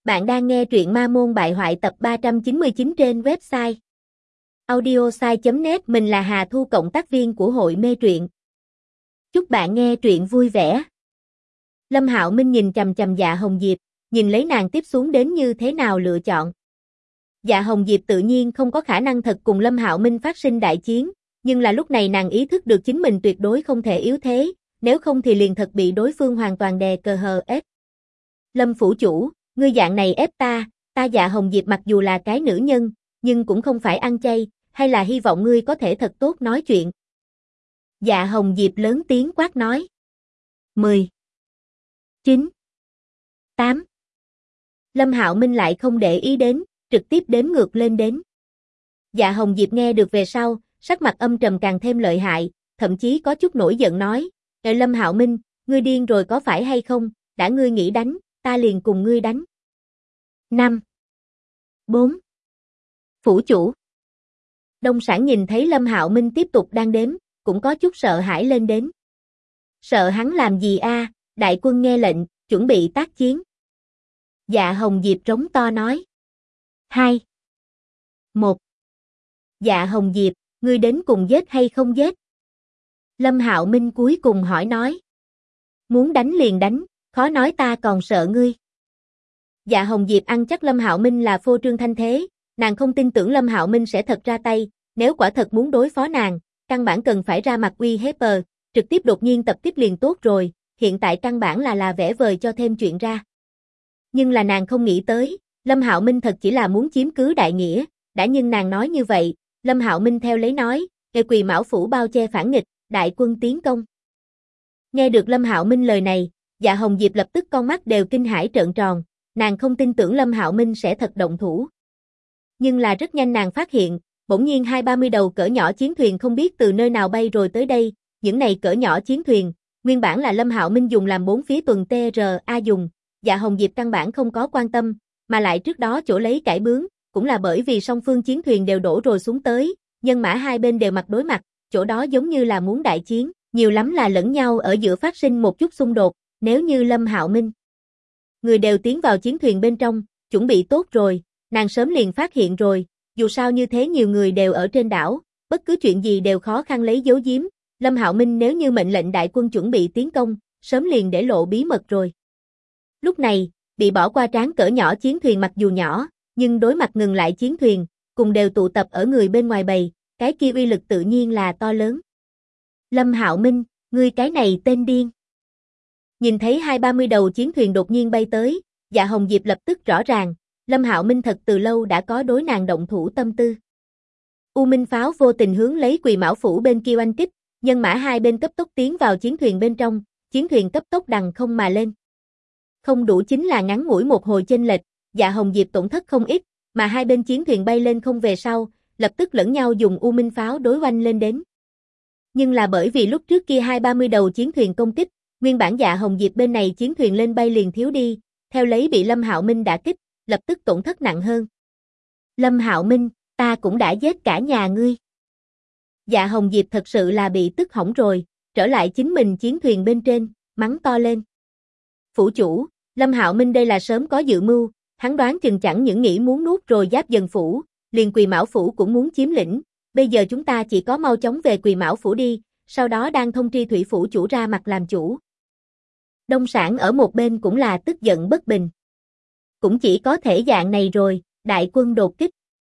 Bạn đang nghe truyện Ma Môn Bại Hoại tập 399 trên website audiosai.net. Mình là Hà Thu, cộng tác viên của hội mê truyện. Chúc bạn nghe truyện vui vẻ. Lâm Hạo Minh nhìn chằm chằm Dạ Hồng Diệp, nhìn lấy nàng tiếp xuống đến như thế nào lựa chọn. Dạ Hồng Diệp tự nhiên không có khả năng thật cùng Lâm Hạo Minh phát sinh đại chiến, nhưng là lúc này nàng ý thức được chính mình tuyệt đối không thể yếu thế, nếu không thì liền thật bị đối phương hoàn toàn đè cờ hờ ép. Lâm phủ chủ, ngươi dạng này ép ta Dạ Hồng Diệp mặc dù là cái nữ nhân, nhưng cũng không phải ăn chay, hay là hy vọng ngươi có thể thật tốt nói chuyện. Dạ Hồng Diệp lớn tiếng quát nói. 10, 9, 8. Lâm Hạo Minh lại không để ý đến, trực tiếp đếm ngược lên đến. Dạ Hồng Diệp nghe được về sau, sắc mặt âm trầm càng thêm lợi hại, thậm chí có chút nổi giận nói, Lâm Hạo Minh, ngươi điên rồi có phải hay không, đã ngươi nghĩ đánh, ta liền cùng ngươi đánh. 5, 4. Phủ chủ. Đông Sản nhìn thấy Lâm Hạo Minh tiếp tục đang đếm, cũng có chút sợ hãi lên đến. Sợ hắn làm gì a? Đại quân nghe lệnh, chuẩn bị tác chiến. Dạ Hồng Diệp trống to nói. 2, 1. Dạ Hồng Diệp, ngươi đến cùng giết hay không giết? Lâm Hạo Minh cuối cùng hỏi nói. Muốn đánh liền đánh, khó nói ta còn sợ ngươi. Dạ Hồng Diệp ăn chắc Lâm Hạo Minh là phô trương thanh thế, nàng không tin tưởng Lâm Hạo Minh sẽ thật ra tay, nếu quả thật muốn đối phó nàng, căn bản cần phải ra mặt uy hiếp, trực tiếp đột nhiên tập kích liền tốt rồi, hiện tại căn bản là vẽ vời cho thêm chuyện ra. Nhưng là nàng không nghĩ tới, Lâm Hạo Minh thật chỉ là muốn chiếm cứ đại nghĩa, đã nhưng nàng nói như vậy, Lâm Hạo Minh theo lấy nói, kề Quỳ Mão phủ bao che phản nghịch, đại quân tiến công. Nghe được Lâm Hạo Minh lời này, Dạ Hồng Diệp lập tức con mắt đều kinh hãi trợn tròn, nàng không tin tưởng Lâm Hạo Minh sẽ thật động thủ. Nhưng là rất nhanh nàng phát hiện, bỗng nhiên 20-30 đầu cỡ nhỏ chiến thuyền không biết từ nơi nào bay rồi tới đây, những này cỡ nhỏ chiến thuyền, nguyên bản là Lâm Hạo Minh dùng làm bốn phía tuần TRA dùng, Dạ Hồng Diệp căn bản không có quan tâm, mà lại trước đó chỗ lấy cải bướng, cũng là bởi vì song phương chiến thuyền đều đổ rồi xuống tới, nhân mã hai bên đều mặt đối mặt, chỗ đó giống như là muốn đại chiến, nhiều lắm là lẫn nhau ở giữa phát sinh một chút xung đột, nếu như Lâm Hạo Minh người đều tiến vào chiến thuyền bên trong, chuẩn bị tốt rồi, nàng sớm liền phát hiện rồi, dù sao như thế nhiều người đều ở trên đảo, bất cứ chuyện gì đều khó khăn lấy giấu giếm, Lâm Hạo Minh nếu như mệnh lệnh đại quân chuẩn bị tiến công, sớm liền để lộ bí mật rồi. Lúc này, bị bỏ qua tráng cỡ nhỏ chiến thuyền mặc dù nhỏ, nhưng đối mặt ngừng lại chiến thuyền, cùng đều tụ tập ở người bên ngoài bầy, cái kia uy lực tự nhiên là to lớn. Lâm Hạo Minh, ngươi cái này tên điên. Nhìn thấy 20-30 đầu chiến thuyền đột nhiên bay tới, Dạ Hồng Diệp lập tức rõ ràng, Lâm Hạo Minh thật từ lâu đã có đối nàng động thủ tâm tư. U Minh pháo vô tình hướng lấy Quỳ Mão phủ bên kia oanh kích, nhân mã hai bên cấp tốc tiến vào chiến thuyền bên trong, chiến thuyền cấp tốc đằng không mà lên. Không đủ chính là ngắn ngủi một hồi chênh lệch, Dạ Hồng Diệp tổn thất không ít, mà hai bên chiến thuyền bay lên không về sau, lập tức lẫn nhau dùng U Minh pháo đối oanh lên đến. Nhưng là bởi vì lúc trước kia 20-30 đầu chiến thuyền công kích, nguyên bản Dạ Hồng Diệp bên này chiến thuyền lên bay liền thiếu đi, theo lấy bị Lâm Hạo Minh đả kích, lập tức tổn thất nặng hơn. Lâm Hạo Minh, ta cũng đã giết cả nhà ngươi. Dạ Hồng Diệp thật sự là bị tức hỏng rồi, trở lại chính mình chiến thuyền bên trên, mắng to lên. Phủ chủ, Lâm Hạo Minh đây là sớm có dự mưu, hắn đoán chừng chẳng những nghĩ muốn nuốt rồi Giáp Dần phủ, liền Quỳ Mão phủ cũng muốn chiếm lĩnh, bây giờ chúng ta chỉ có mau chóng về Quỳ Mão phủ đi, sau đó đang thông tri Thủy phủ chủ ra mặt làm chủ. Đông Sản ở một bên cũng là tức giận bất bình. Cũng chỉ có thể dạng này rồi, đại quân đột kích.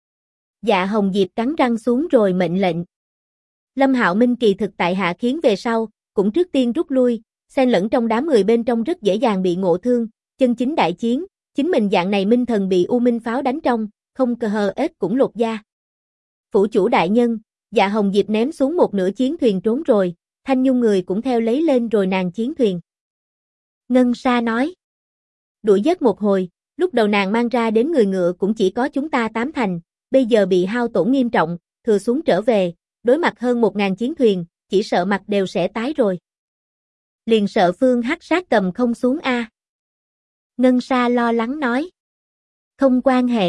Dạ Hồng Diệp cắn răng xuống rồi mệnh lệnh. Lâm Hạo Minh kỳ thực tại hạ khiến về sau, cũng trước tiên rút lui, xen lẫn trong đám người bên trong rất dễ dàng bị ngộ thương, chân chính đại chiến, chính mình dạng này minh thần bị U Minh pháo đánh trong, không cờ hờ ết cũng lột da. Phủ chủ đại nhân, Dạ Hồng Diệp ném xuống một nửa chiến thuyền trốn rồi, Thanh Nhung người cũng theo lấy lên rồi nàng chiến thuyền. Ngân Sa nói. Đuổi giết một hồi, lúc đầu nàng mang ra đến người ngựa cũng chỉ có chúng ta 8 thành, bây giờ bị hao tổn nghiêm trọng, thừa xuống trở về, đối mặt hơn 1000 chiến thuyền, chỉ sợ mặt đều sẽ tái rồi. Liền sợ Phương Hắc Sát cầm không xuống a. Ngân Sa lo lắng nói. Không quan hệ.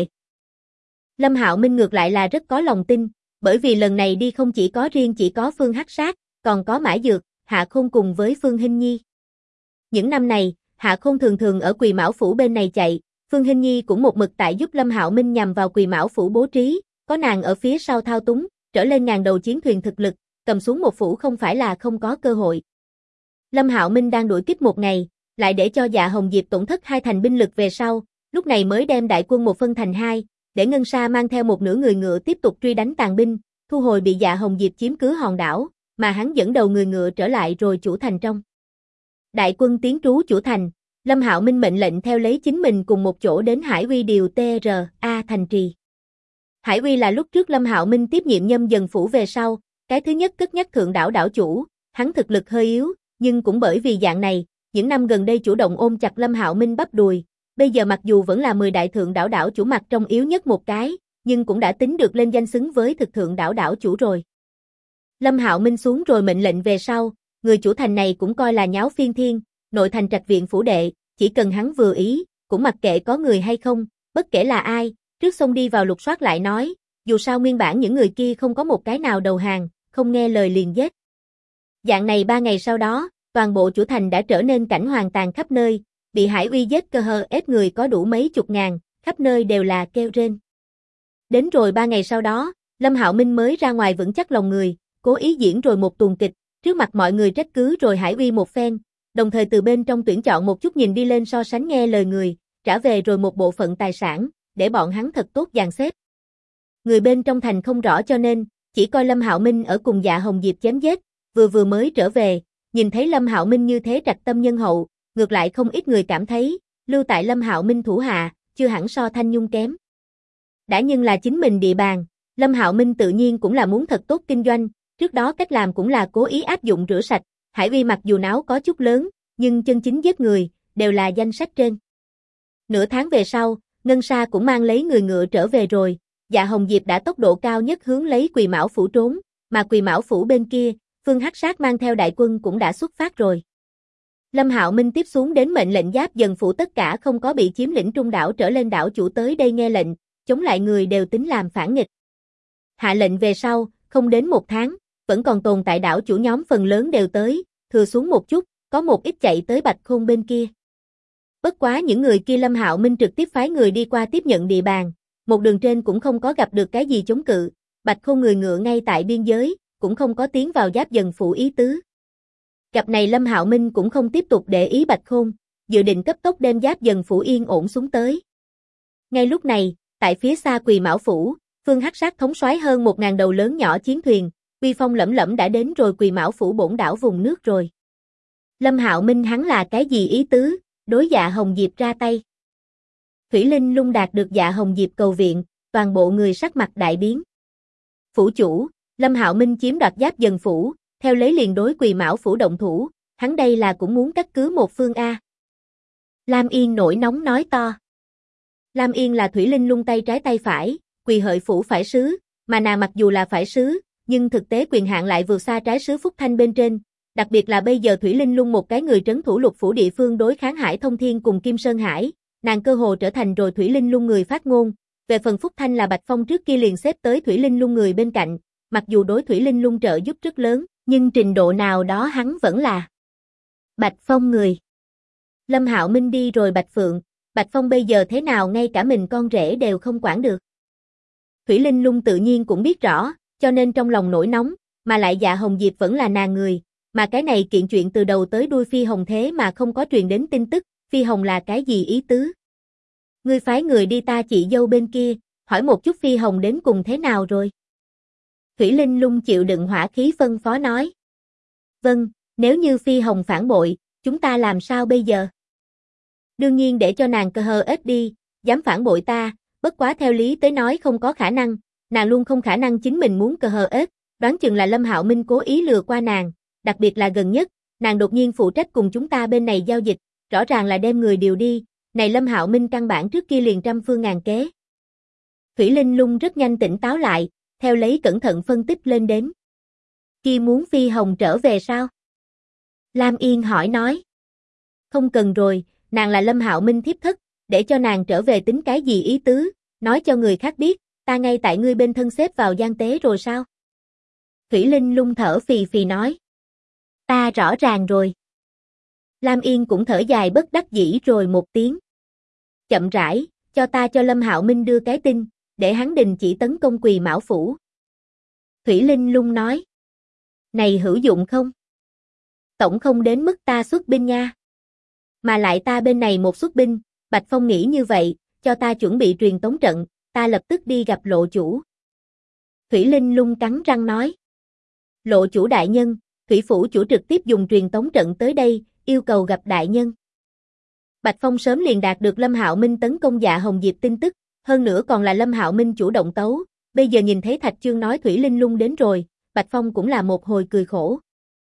Lâm Hạo Minh ngược lại là rất có lòng tin, bởi vì lần này đi không chỉ có Phương Hắc Sát, còn có Mã Dược, Hạ Khôn cùng với Phương Hinh Nhi. Những năm này, Hạ Khôn thường thường ở Quỳ Mão phủ bên này chạy, Phương Hinh Nhi cũng một mực tại giúp Lâm Hạo Minh nhằm vào Quỳ Mão phủ bố trí, có nàng ở phía sau thao túng, trở lên ngàn đầu chiến thuyền thực lực, cầm xuống một phủ không phải là không có cơ hội. Lâm Hạo Minh đang đuổi kích một ngày, lại để cho Dạ Hồng Diệp tổn thất 2 thành binh lực về sau, lúc này mới đem đại quân một phân thành 2, để Ngân Sa mang theo một nửa người ngựa tiếp tục truy đánh tàn binh, thu hồi bị Dạ Hồng Diệp chiếm cứ hòn đảo, mà hắn dẫn đầu người ngựa trở lại rồi chủ thành trong. Đại quân tiến trú chủ thành, Lâm Hạo Minh mệnh lệnh theo lấy chính mình cùng một chỗ đến Hải Uy điều TRA thành trì. Hải Uy là lúc trước Lâm Hạo Minh tiếp nhiệm Nhâm Dần phủ về sau, cái thứ nhất cất nhắc thượng đảo đảo chủ, hắn thực lực hơi yếu, nhưng cũng bởi vì dạng này, những năm gần đây chủ động ôm chặt Lâm Hạo Minh bắp đùi, bây giờ mặc dù vẫn là 10 đại thượng đảo đảo chủ mặt trong yếu nhất một cái, nhưng cũng đã tính được lên danh xứng với thực thượng đảo đảo chủ rồi. Lâm Hạo Minh xuống rồi mệnh lệnh về sau, người chủ thành này cũng coi là nháo phiên thiên, nội thành trạch viện phủ đệ, chỉ cần hắn vừa ý, cũng mặc kệ có người hay không, bất kể là ai, trước xông đi vào lục soát lại nói, dù sao nguyên bản những người kia không có một cái nào đầu hàng, không nghe lời liền giết. Dạng này 3 ngày sau đó, toàn bộ chủ thành đã trở nên cảnh hoàng tàn khắp nơi, bị Hải Uy giết cơ hờ ép người có đủ mấy chục ngàn, khắp nơi đều là kêu rên. Đến rồi 3 ngày sau đó, Lâm Hạo Minh mới ra ngoài vững chắc lòng người, cố ý diễn rồi một tuồng kịch, trước mặt mọi người trách cứ rồi Hải Uy một phen, đồng thời từ bên trong tuyển chọn một chút nhìn đi lên so sánh nghe lời người, trả về rồi một bộ phận tài sản, để bọn hắn thật tốt dàn xếp. Người bên trong thành không rõ cho nên, chỉ coi Lâm Hạo Minh ở cùng Dạ Hồng Diệp chém giết, vừa mới trở về, nhìn thấy Lâm Hạo Minh như thế trạch tâm nhân hậu, ngược lại không ít người cảm thấy, lưu tại Lâm Hạo Minh thủ hạ, chưa hẳn so Thanh Nhung kém. Đã nhưng là chính mình địa bàn, Lâm Hạo Minh tự nhiên cũng là muốn thật tốt kinh doanh, trước đó cách làm cũng là cố ý áp dụng rửa sạch, Hải Uy mặc dù náo có chút lớn, nhưng chân chính giết người, đều là danh sách trên. Nửa tháng về sau, Ngân Sa cũng mang lấy người ngựa trở về rồi, Dạ Hồng Diệp đã tốc độ cao nhất hướng lấy Quỳ Mão phủ trốn, mà Quỳ Mão phủ bên kia, Phương Hắc Sát mang theo đại quân cũng đã xuất phát rồi. Lâm Hạo Minh tiếp xuống đến mệnh lệnh Giáp Dần phủ tất cả không có bị chiếm lĩnh trung đảo trở lên đảo chủ tới đây nghe lệnh, chống lại người đều tính làm phản nghịch. Hạ lệnh về sau, không đến 1 tháng, vẫn còn tồn tại đảo chủ nhóm phần lớn đều tới, thừa xuống một chút, có một ít chạy tới Bạch Khôn bên kia. Bất quá những người kia Lâm Hạo Minh trực tiếp phái người đi qua tiếp nhận địa bàn, một đường trên cũng không có gặp được cái gì chống cự, Bạch Khôn người ngựa ngay tại biên giới, cũng không có tiến vào Giáp Dần phủ ý tứ. Gặp này Lâm Hạo Minh cũng không tiếp tục để ý Bạch Khôn, dự định cấp tốc đem Giáp Dần phủ yên ổn xuống tới. Ngay lúc này, tại phía xa Quỳ Mão phủ, Phương Hắc Sát thống soái hơn 1000 đầu lớn nhỏ chiến thuyền, uy phong lẫm lẫm đã đến rồi Quỳ Mão phủ bổn đảo vùng nước rồi. Lâm Hạo Minh hắn là cái gì ý tứ, đối Dạ Hồng Diệp ra tay. Thủy Linh Lung đạt được Dạ Hồng Diệp cầu viện, toàn bộ người sắc mặt đại biến. Phủ chủ, Lâm Hạo Minh chiếm đoạt Giáp Dần phủ, theo lấy liền đối Quỳ Mão phủ động thủ, hắn đây là cũng muốn cắt cứ một phương A. Lam Yên nổi nóng nói to. Lam Yên là Thủy Linh Lung tay trái tay phải, Quỳ Hợi phủ phải sứ, mà nàng mặc dù là phải sứ, nhưng thực tế quyền hạn lại vượt xa trái sứ Phúc Thanh bên trên, đặc biệt là bây giờ Thủy Linh Lung một cái người trấn thủ lục phủ địa phương đối kháng Hải Thông Thiên cùng Kim Sơn Hải, nàng cơ hồ trở thành rồi Thủy Linh Lung người phát ngôn, về phần Phúc Thanh là Bạch Phong trước kia liền xếp tới Thủy Linh Lung người bên cạnh, mặc dù đối Thủy Linh Lung trợ giúp rất lớn, nhưng trình độ nào đó hắn vẫn là Bạch Phong người. Lâm Hạo Minh đi rồi Bạch Phượng, Bạch Phong bây giờ thế nào ngay cả mình con rể đều không quản được. Thủy Linh Lung tự nhiên cũng biết rõ, cho nên trong lòng nổi nóng, mà lại Dạ Hồng Diệp vẫn là nàng người, mà cái này kiện chuyện từ đầu tới đuôi Phi Hồng thế mà không có truyền đến tin tức, Phi Hồng là cái gì ý tứ? Ngươi phái người đi ta chị dâu bên kia, hỏi một chút Phi Hồng đến cùng thế nào rồi? Thủy Linh Lung chịu đựng hỏa khí phân phó nói. Vâng, nếu như Phi Hồng phản bội, chúng ta làm sao bây giờ? Đương nhiên để cho nàng cơ hờ ết đi, dám phản bội ta, bất quá theo lý tới nói không có khả năng, nàng luôn không khả năng chính mình muốn cơ hờ ết, đoán chừng là Lâm Hạo Minh cố ý lừa qua nàng, đặc biệt là gần nhất, nàng đột nhiên phụ trách cùng chúng ta bên này giao dịch, rõ ràng là đem người điều đi, này Lâm Hạo Minh căn bản trước kia liền trăm phương ngàn kế. Thủy Linh Lung rất nhanh tỉnh táo lại, theo lấy cẩn thận phân tích lên đến. Kia muốn Phi Hồng trở về sao? Lam Yên hỏi nói. Không cần rồi, nàng là Lâm Hạo Minh thiếp thất, để cho nàng trở về tính cái gì ý tứ, nói cho người khác biết, ta ngay tại ngươi bên thân xếp vào gian tế rồi sao? Thủy Linh Lung thở phì phì nói. Ta rõ ràng rồi. Lam Yên cũng thở dài bất đắc dĩ rồi một tiếng. Chậm rãi, cho Lâm Hạo Minh đưa cái tin, để hắn đình chỉ tấn công Quỳ Mão Phủ. Thủy Linh Lung nói. Này hữu dụng không? Tổng không đến mức ta xuất binh nha. Mà lại ta bên này một xuất binh, Bạch Phong nghĩ như vậy, cho ta chuẩn bị truyền tống trận, ta lập tức đi gặp lộ chủ. Thủy Linh Lung cắn răng nói. Lộ chủ đại nhân, Thủy Phủ chủ trực tiếp dùng truyền tống trận tới đây, yêu cầu gặp đại nhân. Bạch Phong sớm liền đạt được Lâm Hạo Minh tấn công Dạ Hồng Diệp tin tức, hơn nữa còn là Lâm Hạo Minh chủ động tấu, bây giờ nhìn thấy Thạch Chương nói Thủy Linh Lung đến rồi, Bạch Phong cũng là một hồi cười khổ.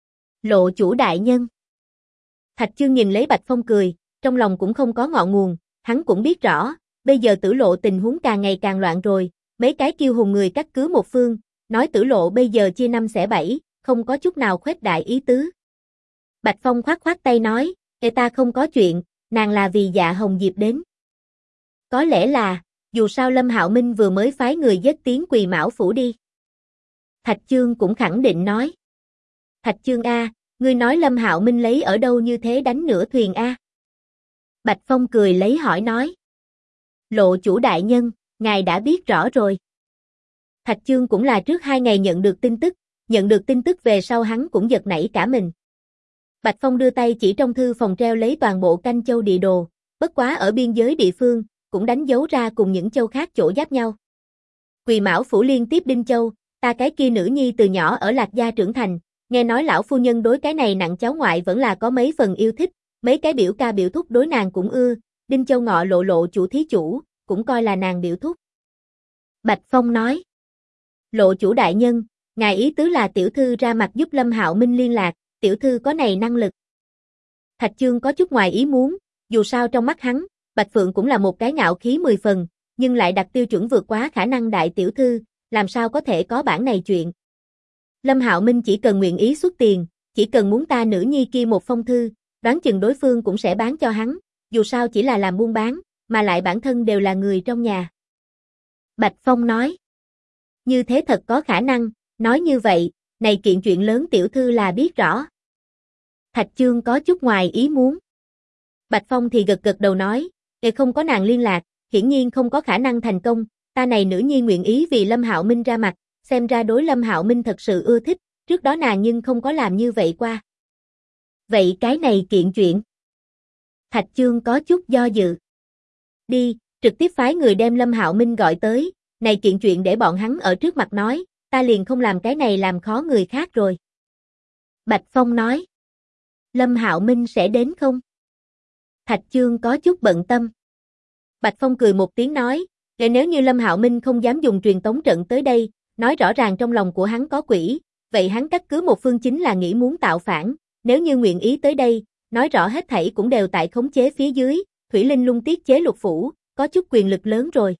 Lộ chủ đại nhân. Thạch Chương nhìn lấy Bạch Phong cười, trong lòng cũng không có ngọn nguồn, hắn cũng biết rõ, bây giờ Tử Lộ tình huống càng ngày càng loạn rồi, mấy cái kiêu hùng người cắt cứ một phương, nói Tử Lộ bây giờ chia năm xẻ bảy, không có chút nào khuếch đại ý tứ. Bạch Phong khoát khoát tay nói, ta không có chuyện, nàng là vì Dạ Hồng Diệp đến. Có lẽ là, dù sao Lâm Hạo Minh vừa mới phái người dết tiến Quỳ Mão Phủ đi. Thạch Chương cũng khẳng định nói. Thạch Chương a, ngươi nói Lâm Hạo Minh lấy ở đâu như thế đánh nửa thuyền a? Bạch Phong cười lấy hỏi nói. Lộ chủ đại nhân, ngài đã biết rõ rồi. Thạch Chương cũng là trước 2 ngày nhận được tin tức về sau hắn cũng giật nảy cả mình. Bạch Phong đưa tay chỉ trong thư phòng treo lấy toàn bộ Canh Châu địa đồ, bất quá ở biên giới địa phương, cũng đánh dấu ra cùng những châu khác chỗ giáp nhau. Quỳ Mão Phủ liên tiếp Đinh Châu, ta cái kia nữ nhi từ nhỏ ở Lạc Gia trưởng thành, nghe nói lão phu nhân đối cái này nặng cháu ngoại vẫn là có mấy phần yêu thích, mấy cái biểu ca biểu thúc đối nàng cũng ưa, Đinh Châu ngọ lộ chủ thí chủ, cũng coi là nàng biểu thúc. Bạch Phong nói. Lộ chủ đại nhân, ngài ý tứ là tiểu thư ra mặt giúp Lâm Hạo Minh liên lạc, tiểu thư có này năng lực. Thạch Chương có chút ngoài ý muốn, dù sao trong mắt hắn, Bạch Phượng cũng là một cái ngạo khí 10 phần, nhưng lại đặt tiêu chuẩn vượt quá khả năng đại tiểu thư, làm sao có thể có bản này chuyện. Lâm Hạo Minh chỉ cần nguyện ý xuất tiền, chỉ cần muốn ta nữ nhi kia một phong thư, đoán chừng đối phương cũng sẽ bán cho hắn, dù sao chỉ là làm buôn bán, mà lại bản thân đều là người trong nhà. Bạch Phong nói. Như thế thật có khả năng, nói như vậy, này kiện chuyện lớn tiểu thư là biết rõ. Thạch Chương có chút ngoài ý muốn. Bạch Phong thì gật đầu nói, không có nàng liên lạc, hiển nhiên không có khả năng thành công, ta này nữ nhi nguyện ý vì Lâm Hạo Minh ra mặt, xem ra đối Lâm Hạo Minh thật sự ưa thích, trước đó nàng nhưng không có làm như vậy qua. Vậy cái này kiện chuyện. Thạch Chương có chút do dự. Đi, trực tiếp phái người đem Lâm Hạo Minh gọi tới, này kiện chuyện để bọn hắn ở trước mặt nói, ta liền không làm cái này làm khó người khác rồi. Bạch Phong nói. Lâm Hạo Minh sẽ đến không? Thạch Chương có chút bận tâm. Bạch Phong cười một tiếng nói, nếu như Lâm Hạo Minh không dám dùng truyền tống trận tới đây, nói rõ ràng trong lòng của hắn có quỷ, vậy hắn cắt cứ một phương chính là nghĩ muốn tạo phản, nếu như nguyện ý tới đây, nói rõ hết thảy cũng đều tại khống chế phía dưới, Thủy Linh Lung tiết chế Lục Phủ, có chút quyền lực lớn rồi.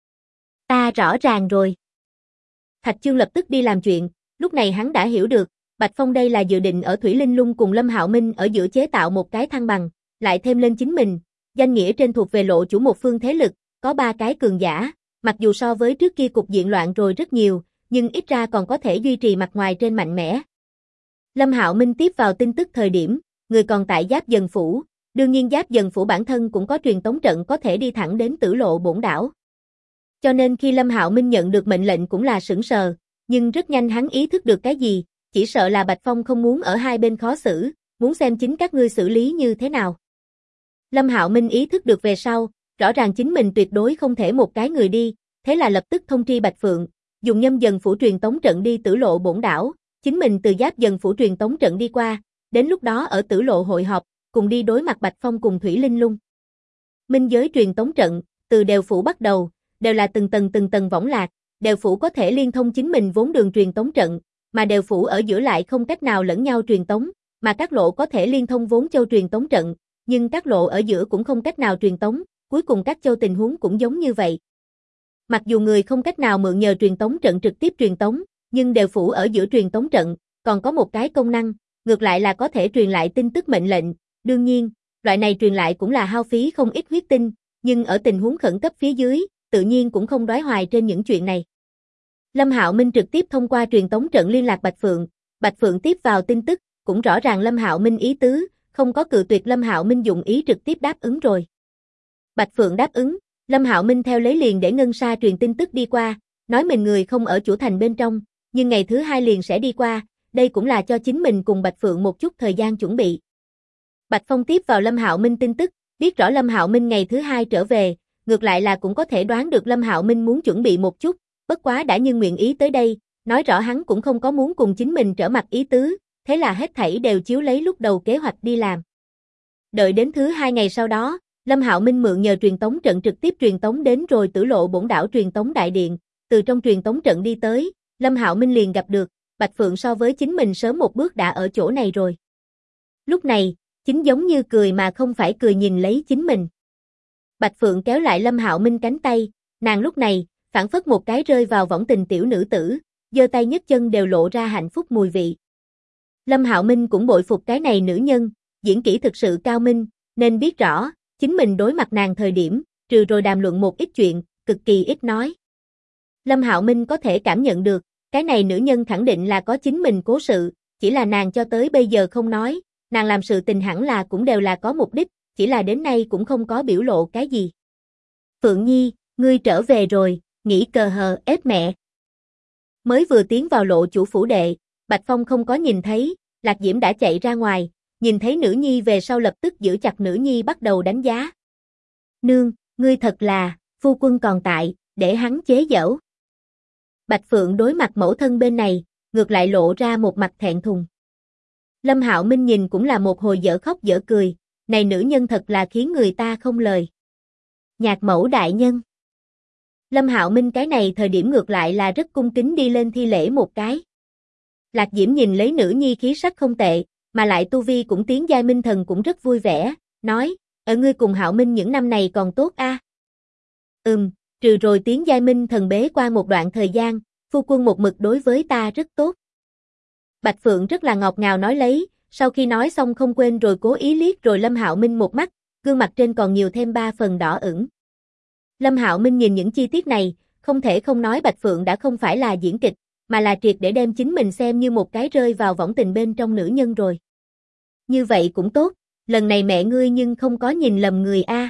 Ta rõ ràng rồi. Thạch Chương lập tức đi làm chuyện, lúc này hắn đã hiểu được, Bạch Phong đây là dự định ở Thủy Linh Lung cùng Lâm Hạo Minh ở giữa chế tạo một cái thăng bằng, lại thêm lên chính mình, danh nghĩa trên thuộc về lộ chủ một phương thế lực, có 3 cái cường giả, mặc dù so với trước kia cục diện loạn rồi rất nhiều, nhưng ít ra còn có thể duy trì mặt ngoài trên mạnh mẽ. Lâm Hạo Minh tiếp vào tin tức thời điểm, người còn tại Giáp Dần Phủ, đương nhiên Giáp Dần Phủ bản thân cũng có truyền tống trận có thể đi thẳng đến Tử Lộ Bổn Đảo. Cho nên khi Lâm Hạo Minh nhận được mệnh lệnh cũng là sửng sờ, nhưng rất nhanh hắn ý thức được cái gì, chỉ sợ là Bạch Phong không muốn ở hai bên khó xử, muốn xem chính các ngươi xử lý như thế nào. Lâm Hạo Minh ý thức được về sau, rõ ràng chính mình tuyệt đối không thể một cái người đi, thế là lập tức thông tri Bạch Phượng, dùng Nhâm Dần Phủ truyền tống trận đi Tử Lộ Bổn Đảo, chính mình từ Giáp Dần Phủ truyền tống trận đi qua, đến lúc đó ở Tử Lộ hội họp, cùng đi đối mặt Bạch Phong cùng Thủy Linh Lung. Minh giới truyền tống trận, từ Đều Phủ bắt đầu, đều là từng tầng võng lạc, Đều Phủ có thể liên thông chính mình vốn đường truyền tống trận, mà Đều Phủ ở giữa lại không cách nào lẫn nhau truyền tống, mà các lộ có thể liên thông vốn châu truyền tống trận, nhưng các lộ ở giữa cũng không cách nào truyền tống, cuối cùng các châu tình huống cũng giống như vậy. Mặc dù người không cách nào mượn nhờ truyền tống trận trực tiếp truyền tống, nhưng Đều Phủ ở giữa truyền tống trận, còn có một cái công năng, ngược lại là có thể truyền lại tin tức mệnh lệnh, đương nhiên, loại này truyền lại cũng là hao phí không ít huyết tinh, nhưng ở tình huống khẩn cấp phía dưới, tự nhiên cũng không đoái hoài trên những chuyện này. Lâm Hạo Minh trực tiếp thông qua truyền tống trận liên lạc Bạch Phượng tiếp vào tin tức, cũng rõ ràng Lâm Hạo Minh ý tứ, không có cự tuyệt Lâm Hạo Minh dụng ý trực tiếp đáp ứng rồi. Bạch Phượng đáp ứng, Lâm Hạo Minh theo lấy liền để Ngân Sa truyền tin tức đi qua, nói mình người không ở chủ thành bên trong, nhưng ngày thứ 2 liền sẽ đi qua, đây cũng là cho chính mình cùng Bạch Phượng một chút thời gian chuẩn bị. Bạch Phong tiếp vào Lâm Hạo Minh tin tức, biết rõ Lâm Hạo Minh ngày thứ 2 trở về, ngược lại là cũng có thể đoán được Lâm Hạo Minh muốn chuẩn bị một chút, bất quá đã như nguyện ý tới đây, nói rõ hắn cũng không có muốn cùng chính mình trở mặt ý tứ, thế là hết thảy đều chiếu lấy lúc đầu kế hoạch đi làm. Đợi đến thứ 2 ngày sau đó, Lâm Hạo Minh mượn nhờ truyền tống trận trực tiếp truyền tống đến rồi Tử Lộ Bổn Đảo truyền tống đại điện, từ trong truyền tống trận đi tới, Lâm Hạo Minh liền gặp được, Bạch Phượng so với chính mình sớm một bước đã ở chỗ này rồi. Lúc này, chính giống như cười mà không phải cười nhìn lấy chính mình. Bạch Phượng kéo lại Lâm Hạo Minh cánh tay, nàng lúc này, phảng phất một cái rơi vào võng tình tiểu nữ tử, giơ tay nhấc chân đều lộ ra hạnh phúc mùi vị. Lâm Hạo Minh cũng bội phục cái này nữ nhân, diễn kỹ thực sự cao minh, nên biết rõ, chính mình đối mặt nàng thời điểm, trừ rồi đàm luận một ít chuyện, cực kỳ ít nói. Lâm Hạo Minh có thể cảm nhận được, cái này nữ nhân khẳng định là có chính mình cố sự, chỉ là nàng cho tới bây giờ không nói, nàng làm sự tình hẳn là cũng đều là có mục đích, chỉ là đến nay cũng không có biểu lộ cái gì. Phượng Nhi, ngươi trở về rồi, nghỉ cờ hờ ép mẹ. Mới vừa tiến vào lộ chủ phủ đệ, Bạch Phong không có nhìn thấy, Lạc Diễm đã chạy ra ngoài, nhìn thấy nữ nhi về sau lập tức giữ chặt nữ nhi bắt đầu đánh giá. Nương, ngươi thật là, phu quân còn tại, để hắn chế giễu. Bạch Phượng đối mặt mẫu thân bên này, ngược lại lộ ra một mặt thẹn thùng. Lâm Hạo Minh nhìn cũng là một hồi dở khóc dở cười, này nữ nhân thật là khiến người ta không lời. Nhạc mẫu đại nhân. Lâm Hạo Minh cái này thời điểm ngược lại là rất cung kính đi lên thi lễ một cái. Lạc Diễm nhìn lấy nữ nhi khí sắc không tệ, mà lại tu vi cũng tiến giai minh thần cũng rất vui vẻ, nói, ở ngươi cùng Hạo Minh những năm này còn tốt a? Trừ rồi tiến giai minh thần bế qua một đoạn thời gian, phu quân một mực đối với ta rất tốt. Bạch Phượng rất là ngọt ngào nói lấy, sau khi nói xong không quên rồi cố ý liếc rồi Lâm Hạo Minh một mắt, gương mặt trên còn nhiều thêm 3 phần đỏ ửng. Lâm Hạo Minh nhìn những chi tiết này, không thể không nói Bạch Phượng đã không phải là diễn kịch, mà là triệt để đem chính mình xem như một cái rơi vào võng tình bên trong nữ nhân rồi. Như vậy cũng tốt, lần này mẹ ngươi nhưng không có nhìn lầm người a.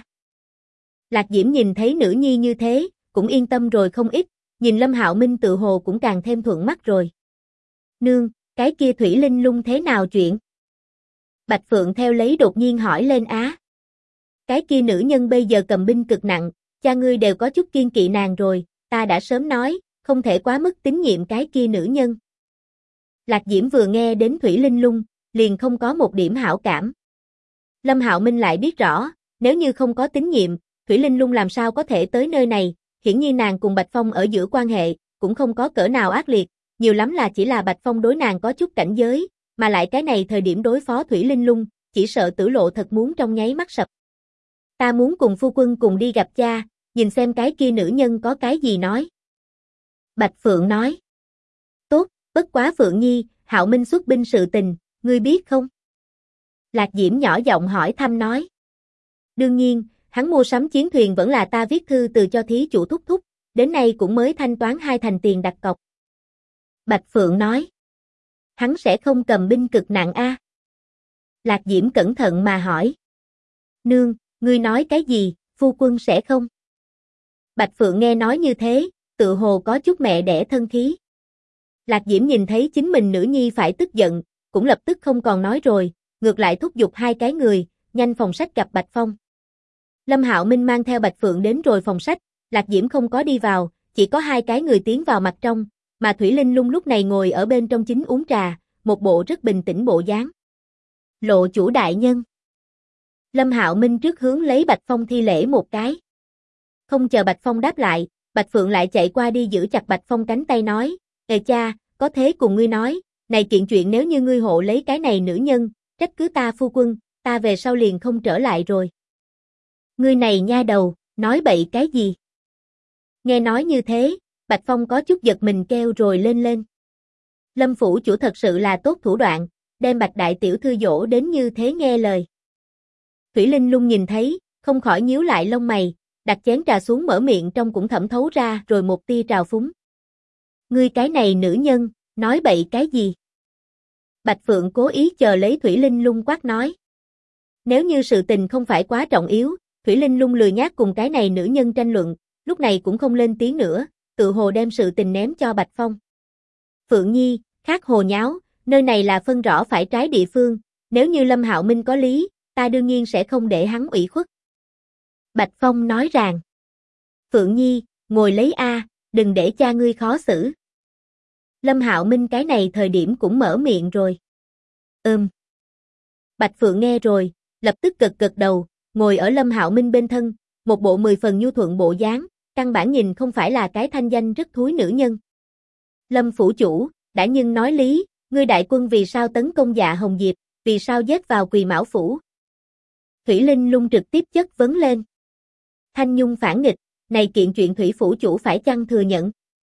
Lạc Diễm nhìn thấy nữ nhi như thế, cũng yên tâm rồi không ít, nhìn Lâm Hạo Minh tự hồ cũng càng thêm thuận mắt rồi. Nương, cái kia Thủy Linh Lung thế nào chuyện? Bạch Phượng theo lấy đột nhiên hỏi lên á. Cái kia nữ nhân bây giờ cầm binh cực nặng, cha ngươi đều có chút kiên kỵ nàng rồi, ta đã sớm nói, không thể quá mức tín nhiệm cái kia nữ nhân. Lạc Diễm vừa nghe đến Thủy Linh Lung, liền không có một điểm hảo cảm. Lâm Hạo Minh lại biết rõ, nếu như không có tín nhiệm, Thủy Linh Lung làm sao có thể tới nơi này, hiển nhiên nàng cùng Bạch Phong ở giữa quan hệ, cũng không có cỡ nào ác liệt, nhiều lắm là chỉ là Bạch Phong đối nàng có chút cảnh giới, mà lại cái này thời điểm đối phó Thủy Linh Lung, chỉ sợ Tử Lộ thật muốn trong nháy mắt sập. Ta muốn cùng phu quân cùng đi gặp cha, nhìn xem cái kia nữ nhân có cái gì nói. Bạch Phượng nói. Tốt, bất quá Phượng Nhi, Hạo Minh xuất binh sự tình, ngươi biết không? Lạc Diễm nhỏ giọng hỏi thăm nói. Đương nhiên, hắn mua sắm chiến thuyền vẫn là ta viết thư từ cho thí chủ thúc thúc, đến nay cũng mới thanh toán 2 thành tiền đặt cọc. Bạch Phượng nói. Hắn sẽ không cầm binh cực nặng a? Lạc Diễm cẩn thận mà hỏi. Nương, ngươi nói cái gì, phu quân sẽ không? Bạch Phượng nghe nói như thế, tự hồ có chút mẹ đẻ thân khí. Lạc Diễm nhìn thấy chính mình nữ nhi phải tức giận, cũng lập tức không còn nói rồi, ngược lại thúc giục 2 cái người, nhanh phòng sách gặp Bạch Phong. Lâm Hạo Minh mang theo Bạch Phượng đến rồi phòng sách, Lạc Diễm không có đi vào, chỉ có 2 cái người tiến vào mặt trong, mà Thủy Linh Lung lúc này ngồi ở bên trong chính uống trà, một bộ rất bình tĩnh bộ dáng. Lộ chủ đại nhân. Lâm Hạo Minh trước hướng lấy Bạch Phong thi lễ một cái. Không chờ Bạch Phong đáp lại, Bạch Phượng lại chạy qua đi giữ chặt Bạch Phong cánh tay nói, Ê cha, có thế cùng ngươi nói, này kiện chuyện nếu như ngươi hộ lấy cái này nữ nhân, trách cứ ta phu quân, ta về sau liền không trở lại rồi. Ngươi này nha đầu, nói bậy cái gì? Nghe nói như thế, Bạch Phong có chút giật mình kêu rồi lên. Lâm phủ chủ thật sự là tốt thủ đoạn, đem Bạch đại tiểu thư dỗ đến như thế nghe lời. Thủy Linh Lung nhìn thấy, không khỏi nhíu lại lông mày, đặt chén trà xuống mở miệng trong cũng thẩm thấu ra rồi một tia trào phúng. Ngươi cái này nữ nhân, nói bậy cái gì? Bạch Phượng cố ý chờ lấy Thủy Linh Lung quát nói. Nếu như sự tình không phải quá trọng yếu, Thủy Linh Lung lười nhác cùng cái này nữ nhân tranh luận, lúc này cũng không lên tiếng nữa, tự hồ đem sự tình ném cho Bạch Phong. Phượng Nhi, khác hồ nháo, nơi này là phân rõ phải trái địa phương, nếu như Lâm Hạo Minh có lý, ta đương nhiên sẽ không để hắn ủy khuất. Bạch Phong nói rằng, Phượng Nhi, ngồi lấy a, đừng để cha ngươi khó xử. Lâm Hạo Minh cái này thời điểm cũng mở miệng rồi. Bạch Phượng nghe rồi, lập tức gật gật đầu, ngồi ở Lâm Hạo Minh bên thân, một bộ 10 phần nhu thuận bộ dáng, căn bản nhìn không phải là cái thanh danh rất thúi nữ nhân. Lâm phủ chủ, đã nhưng nói lý, ngươi đại quân vì sao tấn công Dạ Hồng Diệp, vì sao giết vào Quỳ Mão phủ? Thủy Linh Lung trực tiếp chất vấn lên. Thanh Nhung phản nghịch, này kiện chuyện Thủy phủ chủ phải chăng thừa nhận?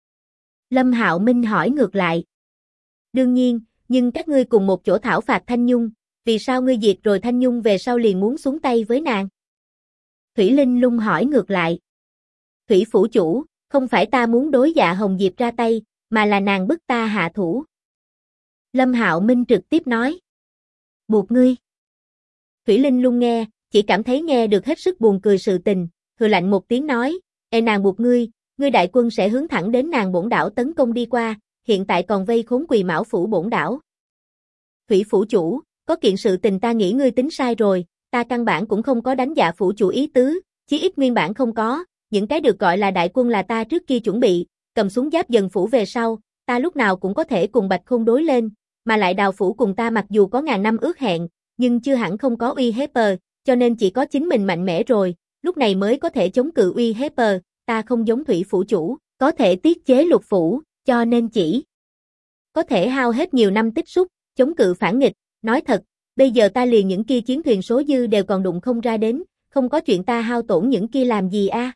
Lâm Hạo Minh hỏi ngược lại. Đương nhiên, nhưng các ngươi cùng một chỗ thảo phạt Thanh Nhung, vì sao ngươi diệt rồi Thanh Nhung về sau liền muốn xuống tay với nàng? Thủy Linh Lung hỏi ngược lại. Thủy phủ chủ, không phải ta muốn đối Dạ Hồng Diệp ra tay, mà là nàng bức ta hạ thủ. Lâm Hạo Minh trực tiếp nói. Buộc ngươi. Thủy Linh Lung nghe, chỉ cảm thấy nghe được hết sức buồn cười sự tình, hừ lạnh một tiếng nói, nàng buộc ngươi, ngươi đại quân sẽ hướng thẳng đến nàng bổn đảo tấn công đi qua, hiện tại còn vây khốn Quỳ Mão phủ bổn đảo. Thủy phủ chủ, có kiện sự tình ta nghĩ ngươi tính sai rồi, ta căn bản cũng không có đánh Dạ phủ chủ ý tứ, chí ít nguyên bản không có, những cái được gọi là đại quân là ta trước kia chuẩn bị, cầm súng giáp dần phủ về sau, ta lúc nào cũng có thể cùng Bạch Khôn đối lên, mà lại Đào phủ cùng ta mặc dù có ngàn năm ước hẹn, nhưng chưa hẳn không có uy hiếp, cho nên chỉ có chính mình mạnh mẽ rồi, lúc này mới có thể chống cự uy hiếp, ta không giống Thủy phủ chủ, có thể tiết chế Lục phủ, cho nên chỉ có thể hao hết nhiều năm tích xúc, chống cự phản nghịch, nói thật, bây giờ ta liền những kia chiến thuyền số dư đều còn đụng không ra đến, không có chuyện ta hao tổn những kia làm gì a?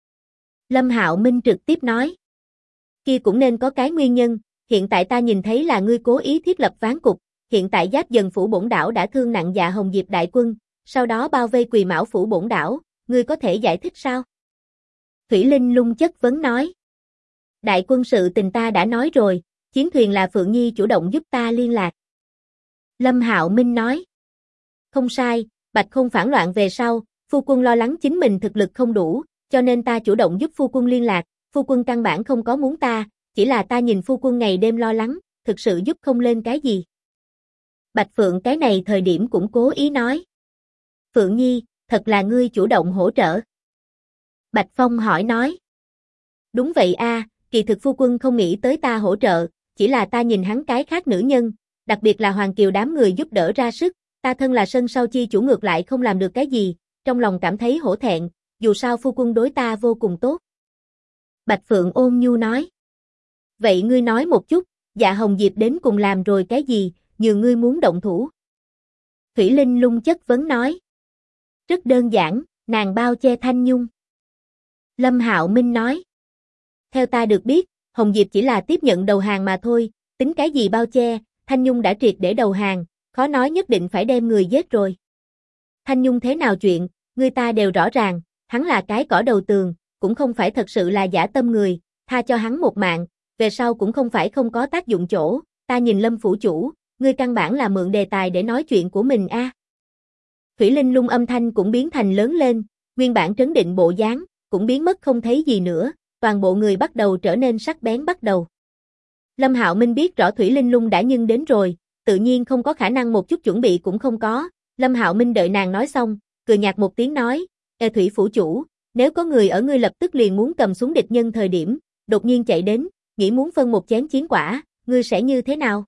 Lâm Hạo Minh trực tiếp nói. Kia cũng nên có cái nguyên nhân, hiện tại ta nhìn thấy là ngươi cố ý thiết lập ván cục, hiện tại Giáp Dần phủ bổn đảo đã thương nặng Dạ Hồng Diệp đại quân, sau đó bao vây Quỳ Mão phủ bổn đảo, ngươi có thể giải thích sao? Thủy Linh Lung chất vấn nói. Đại quân sự tình ta đã nói rồi, chiến thuyền là Phượng Nhi chủ động giúp ta liên lạc. Lâm Hạo Minh nói. Không sai, Bạch Khôn phản loạn về sau, phu quân lo lắng chính mình thực lực không đủ, cho nên ta chủ động giúp phu quân liên lạc, phu quân căn bản không có muốn ta, chỉ là ta nhìn phu quân ngày đêm lo lắng, thực sự giúp không lên cái gì. Bạch Phượng cái này thời điểm cũng cố ý nói. Phượng Nhi, thật là ngươi chủ động hỗ trợ. Bạch Phong hỏi nói. Đúng vậy a, kỳ thực phu quân không nghĩ tới ta hỗ trợ, chỉ là ta nhìn hắn cái khác nữ nhân, đặc biệt là Hoàng Kiều đám người giúp đỡ ra sức, ta thân là sân sau chi chủ ngược lại không làm được cái gì, trong lòng cảm thấy hổ thẹn, dù sao phu quân đối ta vô cùng tốt. Bạch Phượng ôn nhu nói. Vậy ngươi nói một chút, Dạ Hồng Diệp đến cùng làm rồi cái gì, nhờ ngươi muốn động thủ? Thủy Linh Lung chất vấn nói. Rất đơn giản, nàng bao che Thanh Nhung. Lâm Hạo Minh nói. Theo ta được biết, Hồng Diệp chỉ là tiếp nhận đầu hàng mà thôi, tính cái gì bao che, Thanh Nhung đã triệt để đầu hàng, khó nói nhất định phải đem người giết rồi. Thanh Nhung thế nào chuyện, người ta đều rõ ràng, hắn là cái cỏ đầu tường, cũng không phải thật sự là giả tâm người, tha cho hắn một mạng, về sau cũng không phải không có tác dụng chỗ, ta nhìn Lâm phủ chủ, ngươi căn bản là mượn đề tài để nói chuyện của mình a. Thủy Linh Lung âm thanh cũng biến thành lớn lên, nguyên bản trấn định bộ dáng, cũng biến mất không thấy gì nữa, toàn bộ người bắt đầu trở nên sắc bén bắt đầu. Lâm Hạo Minh biết rõ Thủy Linh Lung đã nhưng đến rồi, tự nhiên không có khả năng một chút chuẩn bị cũng không có, Lâm Hạo Minh đợi nàng nói xong, cười nhạt một tiếng nói, Thủy phủ chủ, nếu có người ở ngươi lập tức liền muốn cầm xuống địch nhân thời điểm, đột nhiên chạy đến, nghĩ muốn phân một chén chiến quả, ngươi sẽ như thế nào?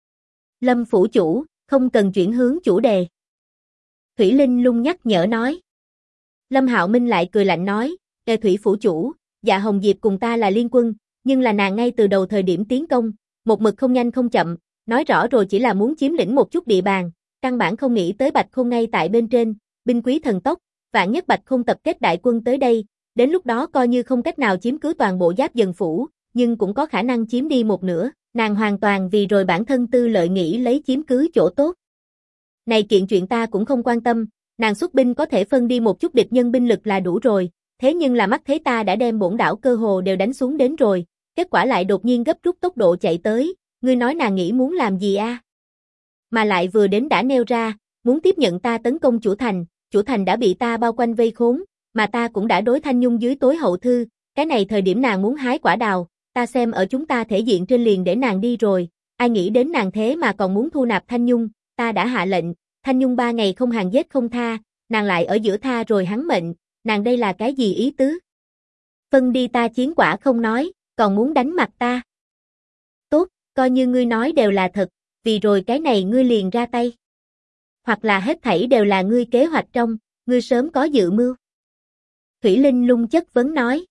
Lâm phủ chủ, không cần chuyển hướng chủ đề. Thủy Linh Lung nhắc nhở nói. Lâm Hạo Minh lại cười lạnh nói, Thủy phủ chủ, Dạ Hồng Diệp cùng ta là liên quân, nhưng là nàng ngay từ đầu thời điểm tiến công, một mực không nhanh không chậm, nói rõ rồi chỉ là muốn chiếm lĩnh một chút địa bàn, căn bản không nghĩ tới Bạch Khôn ngay tại bên trên, binh quý thần tốc, vạn nhất Bạch Khôn tập kết đại quân tới đây, đến lúc đó coi như không cách nào chiếm cứ toàn bộ Giáp Dần phủ, nhưng cũng có khả năng chiếm đi một nửa, nàng hoàn toàn vì rồi bản thân tư lợi nghĩ lấy chiếm cứ chỗ tốt. Này kiện chuyện ta cũng không quan tâm, nàng xuất binh có thể phân đi một chút địch nhân binh lực là đủ rồi, thế nhưng là mắt thấy ta đã đem bổn đảo cơ hồ đều đánh xuống đến rồi, kết quả lại đột nhiên gấp rút tốc độ chạy tới, ngươi nói nàng nghĩ muốn làm gì a? Mà lại vừa đến đã nêu ra, muốn tiếp nhận ta tấn công chủ chủ thành đã bị ta bao quanh vây khốn, mà ta cũng đã đối Thanh Nhung dưới tối hậu thư, cái này thời điểm nàng muốn hái quả đào, ta xem ở chúng ta thể diện trên liền để nàng đi rồi, ai nghĩ đến nàng thế mà còn muốn thu nạp Thanh Nhung, ta đã hạ lệnh, Thanh Nhung 3 ngày không hàng giết không tha, nàng lại ở giữa tha rồi hắn mệnh, nàng đây là cái gì ý tứ? Phân đi ta chiến quả không nói, còn muốn đánh mặt ta. Tốt, coi như ngươi nói đều là thật, vì rồi cái này ngươi liền ra tay. Hoặc là hết thảy đều là ngươi kế hoạch trong, ngươi sớm có dự mưu. Thủy Linh Lung chất vấn nói.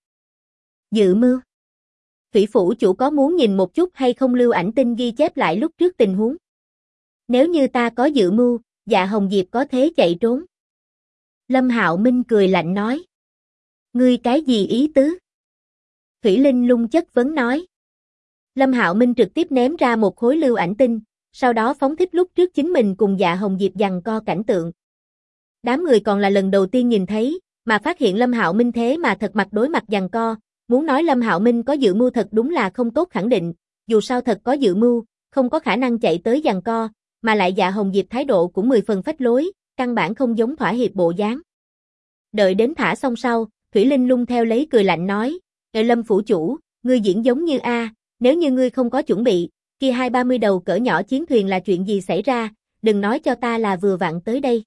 Dự mưu? Thủy phủ chủ có muốn nhìn một chút hay không lưu ảnh tinh ghi chép lại lúc trước tình huống? Nếu như ta có dự mưu, Dạ Hồng Diệp có thế chạy trốn. Lâm Hạo Minh cười lạnh nói. Ngươi cái gì ý tứ? Thủy Linh Lung chất vấn nói. Lâm Hạo Minh trực tiếp ném ra một khối lưu ảnh tinh, sau đó phóng thích lúc trước chính mình cùng Dạ Hồng Diệp giằng co cảnh tượng. Đám người còn là lần đầu tiên nhìn thấy, mà phát hiện Lâm Hạo Minh thế mà thật mặt đối mặt giằng co, muốn nói Lâm Hạo Minh có dự mưu thật đúng là không tốt khẳng định, dù sao thật có dự mưu, không có khả năng chạy tới giằng co, mà lại Dạ Hồng Diệp thái độ cũng 10 phần phách lối, căn bản không giống thỏa hiệp bộ dáng. Đợi đến thả xong sau, Thủy Linh Lung theo lấy cười lạnh nói, Lâm phủ chủ, ngươi diễn giống như A, nếu như ngươi không có chuẩn bị, kia 20-30 đầu cỡ nhỏ chiến thuyền là chuyện gì xảy ra, đừng nói cho ta là vừa vặn tới đây.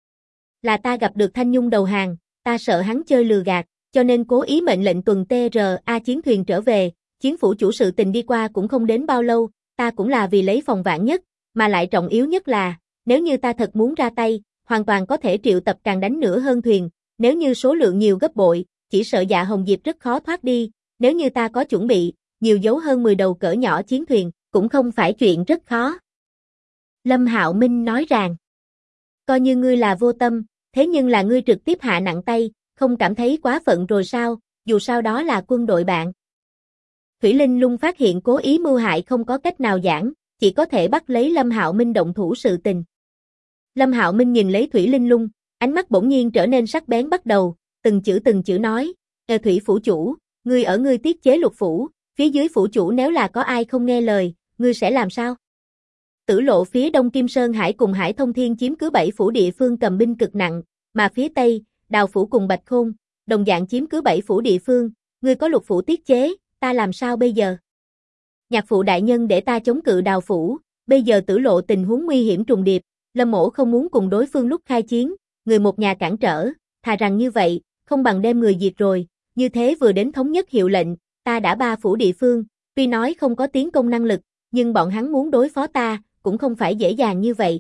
Là ta gặp được Thanh Nhung đầu hàng, ta sợ hắn chơi lừa gạt, cho nên cố ý mệnh lệnh tuần TRA chiến thuyền trở về, chiến phủ chủ sự tình đi qua cũng không đến bao lâu, ta cũng là vì lấy phòng vạn nhất, mà lại trọng yếu nhất là, nếu như ta thật muốn ra tay, hoàn toàn có thể triệu tập càng đánh nữa hơn thuyền, nếu như số lượng nhiều gấp bội, chỉ sợ Dạ Hồng Diệp rất khó thoát đi, nếu như ta có chuẩn bị, nhiều dấu hơn 10 đầu cỡ nhỏ chiến thuyền, cũng không phải chuyện rất khó. Lâm Hạo Minh nói rằng, coi như ngươi là vô tâm, thế nhưng là ngươi trực tiếp hạ nặng tay, không cảm thấy quá phận rồi sao, dù sao đó là quân đội bạn. Thủy Linh Lung phát hiện cố ý mưu hại không có cách nào giảng, chỉ có thể bắt lấy Lâm Hạo Minh động thủ sự tình. Lâm Hạo Minh nhìn lấy Thủy Linh Lung, ánh mắt bỗng nhiên trở nên sắc bén bắt đầu, từng chữ nói, Thủy phủ chủ, ngươi ở ngươi tiết chế Lục phủ, phía dưới phủ chủ nếu là có ai không nghe lời, ngươi sẽ làm sao? Tử lộ phía đông Kim Sơn Hải cùng Hải Thông Thiên chiếm cứ 7 phủ địa phương cầm binh cực nặng, mà phía tây, Đào phủ cùng Bạch Khôn, đồng dạng chiếm cứ 7 phủ địa phương, ngươi có Lục phủ tiết chế, ta làm sao bây giờ? Nhạc phụ đại nhân để ta chống cự Đào phủ, bây giờ Tử lộ tình huống nguy hiểm trùng điệp, Lâm mỗ không muốn cùng đối phương lúc khai chiến, người một nhà cản trở, thà rằng như vậy, không bằng đem người diệt rồi, như thế vừa đến thống nhất hiệu lệnh, ta đã 3 phủ địa phương, tuy nói không có tiến công năng lực, nhưng bọn hắn muốn đối phó ta, cũng không phải dễ dàng như vậy.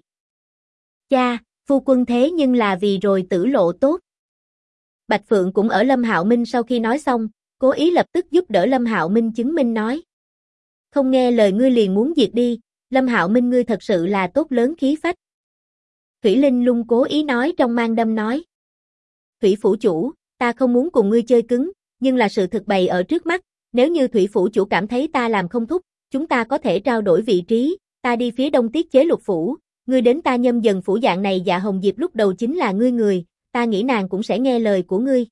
Cha, phu quân thế nhưng là vì rồi Tử lộ tốt. Bạch Phượng cũng ở Lâm Hạo Minh sau khi nói xong, cố ý lập tức giúp đỡ Lâm Hạo Minh chứng minh nói. Không nghe lời ngươi liền muốn diệt đi, Lâm Hạo Minh ngươi thật sự là tốt lớn khí phách. Thủy Linh Lung cố ý nói trong mang đâm nói. Thủy phủ chủ, ta không muốn cùng ngươi chơi cứng, nhưng là sự thực bày ở trước mắt, nếu như Thủy phủ chủ cảm thấy ta làm không thúc, chúng ta có thể trao đổi vị trí, ta đi phía đông tiết chế Lục phủ, ngươi đến ta Nhâm Dần phủ dạng này Dạ Hồng Diệp lúc đầu chính là ngươi người, ta nghĩ nàng cũng sẽ nghe lời của ngươi.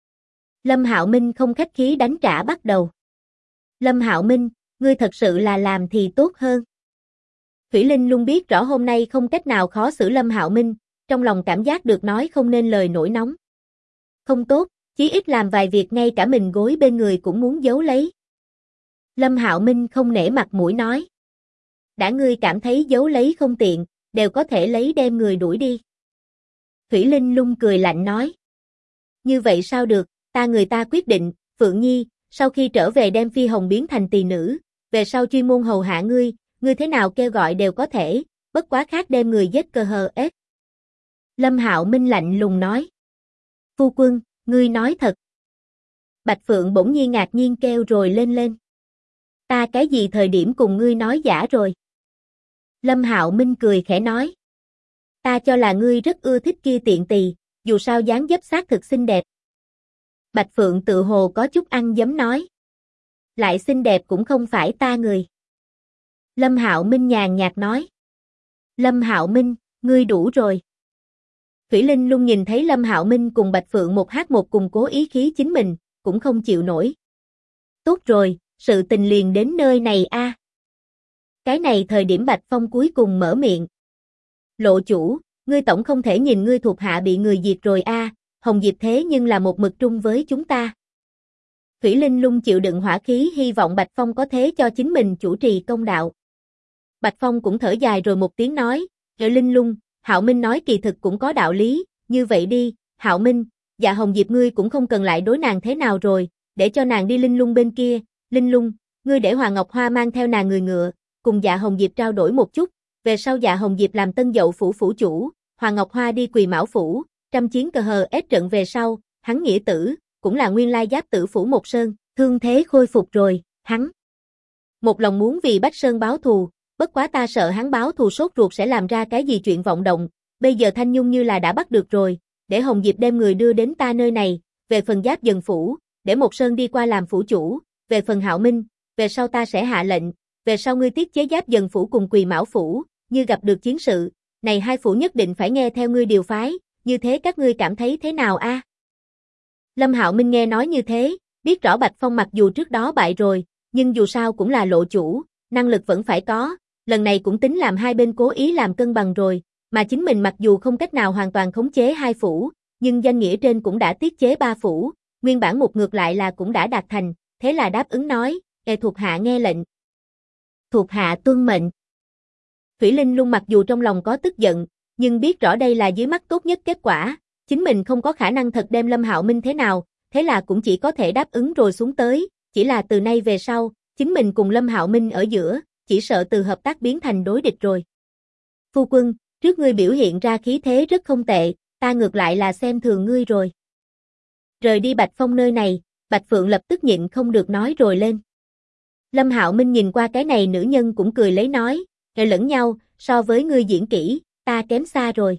Lâm Hạo Minh không khách khí đánh trả bắt đầu. Lâm Hạo Minh, ngươi thật sự là làm thì tốt hơn. Thủy Linh Lung biết rõ hôm nay không cách nào khó xử Lâm Hạo Minh, trong lòng cảm giác được nói không nên lời nổi nóng. Không tốt, chí ít làm vài việc ngay cả mình gối bên người cũng muốn giấu lấy. Lâm Hạo Minh không nể mặt mũi nói. Đã ngươi cảm thấy giấu lấy không tiện, đều có thể lấy đem người đuổi đi. Thủy Linh Lung cười lạnh nói. Như vậy sao được, người ta quyết định, Phượng Nhi, sau khi trở về đem Phi Hồng biến thành tỳ nữ, về sau chuyên môn hầu hạ ngươi thế nào kêu gọi đều có thể, bất quá khác đem người giết cơ hờ ết. Lâm Hạo Minh lạnh lùng nói. Phu quân, ngươi nói thật. Bạch Phượng bỗng nhiên ngạc nhiên kêu rồi lên. Ta cái gì thời điểm cùng ngươi nói giả rồi? Lâm Hạo Minh cười khẽ nói. Ta cho là ngươi rất ưa thích kia tiện tỳ, dù sao dáng dấp xác thực xinh đẹp. Bạch Phượng tự hồ có chút ăn dấm nói. Lại xinh đẹp cũng không phải ta người. Lâm Hạo Minh nhàn nhạt nói. Lâm Hạo Minh, ngươi đủ rồi. Thủy Linh Lung nhìn thấy Lâm Hạo Minh cùng Bạch Phượng một hát một cùng cố ý khí chính mình, cũng không chịu nổi. Tốt rồi, sự tình liền đến nơi này a. Cái này thời điểm Bạch Phong cuối cùng mở miệng. Lộ chủ, ngươi tổng không thể nhìn ngươi thuộc hạ bị người diệt rồi a, Hồng Diệp thế nhưng là một mực trung với chúng ta. Thủy Linh Lung chịu đựng hỏa khí hy vọng Bạch Phong có thế cho chính mình chủ trì công đạo. Bạch Phong cũng thở dài rồi một tiếng nói, Linh Lung, Hạo Minh nói kỳ thực cũng có đạo lý, như vậy đi, Hạo Minh, dạ Hồng Diệp ngươi cũng không cần lại đối nàng thế nào rồi, để cho nàng đi Linh Lung bên kia, Linh Lung, ngươi để Hoàng Ngọc Hoa mang theo nàng người ngựa, cùng dạ Hồng Diệp trao đổi một chút, về sau dạ Hồng Diệp làm Tân Dậu phủ phủ chủ, Hoàng Ngọc Hoa đi Quỳ Mão phủ, trăm chiến cờ hờ ết trận về sau, hắn nghĩa tử, cũng là nguyên lai Giáp Tử phủ Một Sơn, thương thế khôi phục rồi, hắn một lòng muốn vì Bách Sơn báo thù, bất quá ta sợ hắn báo thù sốt ruột sẽ làm ra cái gì chuyện vọng động, bây giờ Thanh Nhung như là đã bắt được rồi, để Hồng Diệp đem người đưa đến ta nơi này, về phần Giáp Dần phủ, để Một Sơn đi qua làm phủ chủ, về phần Hạo Minh, về sau ta sẽ hạ lệnh, về sau ngươi tiết chế Giáp Dần phủ cùng Quỳ Mão phủ, như gặp được chiến sự, này hai phủ nhất định phải nghe theo ngươi điều phái, như thế các ngươi cảm thấy thế nào a? Lâm Hạo Minh nghe nói như thế, biết rõ Bạch Phong mặc dù trước đó bại rồi, nhưng dù sao cũng là lộ chủ, năng lực vẫn phải có, lần này cũng tính làm hai bên cố ý làm cân bằng rồi, mà chính mình mặc dù không cách nào hoàn toàn khống chế hai phủ, nhưng danh nghĩa trên cũng đã tiết chế ba phủ, nguyên bản một ngược lại là cũng đã đạt thành, thế là đáp ứng nói, thuộc hạ nghe lệnh. Thuộc hạ tuân mệnh. Thủy Linh Lung mặc dù trong lòng có tức giận, nhưng biết rõ đây là dưới mắt tốt nhất kết quả, chính mình không có khả năng thật đem Lâm Hạo Minh thế nào, thế là cũng chỉ có thể đáp ứng rồi xuống tới, chỉ là từ nay về sau, chính mình cùng Lâm Hạo Minh ở giữa, chỉ sợ từ hợp tác biến thành đối địch rồi. Phu quân, trước ngươi biểu hiện ra khí thế rất không tệ, ta ngược lại là xem thường ngươi rồi. Rời đi Bạch Phong nơi này, Bạch Phượng lập tức nhịn không được nói rồi lên. Lâm Hạo Minh nhìn qua cái này nữ nhân cũng cười lấy nói, lẫn nhau, so với ngươi diễn kỹ, ta kém xa rồi.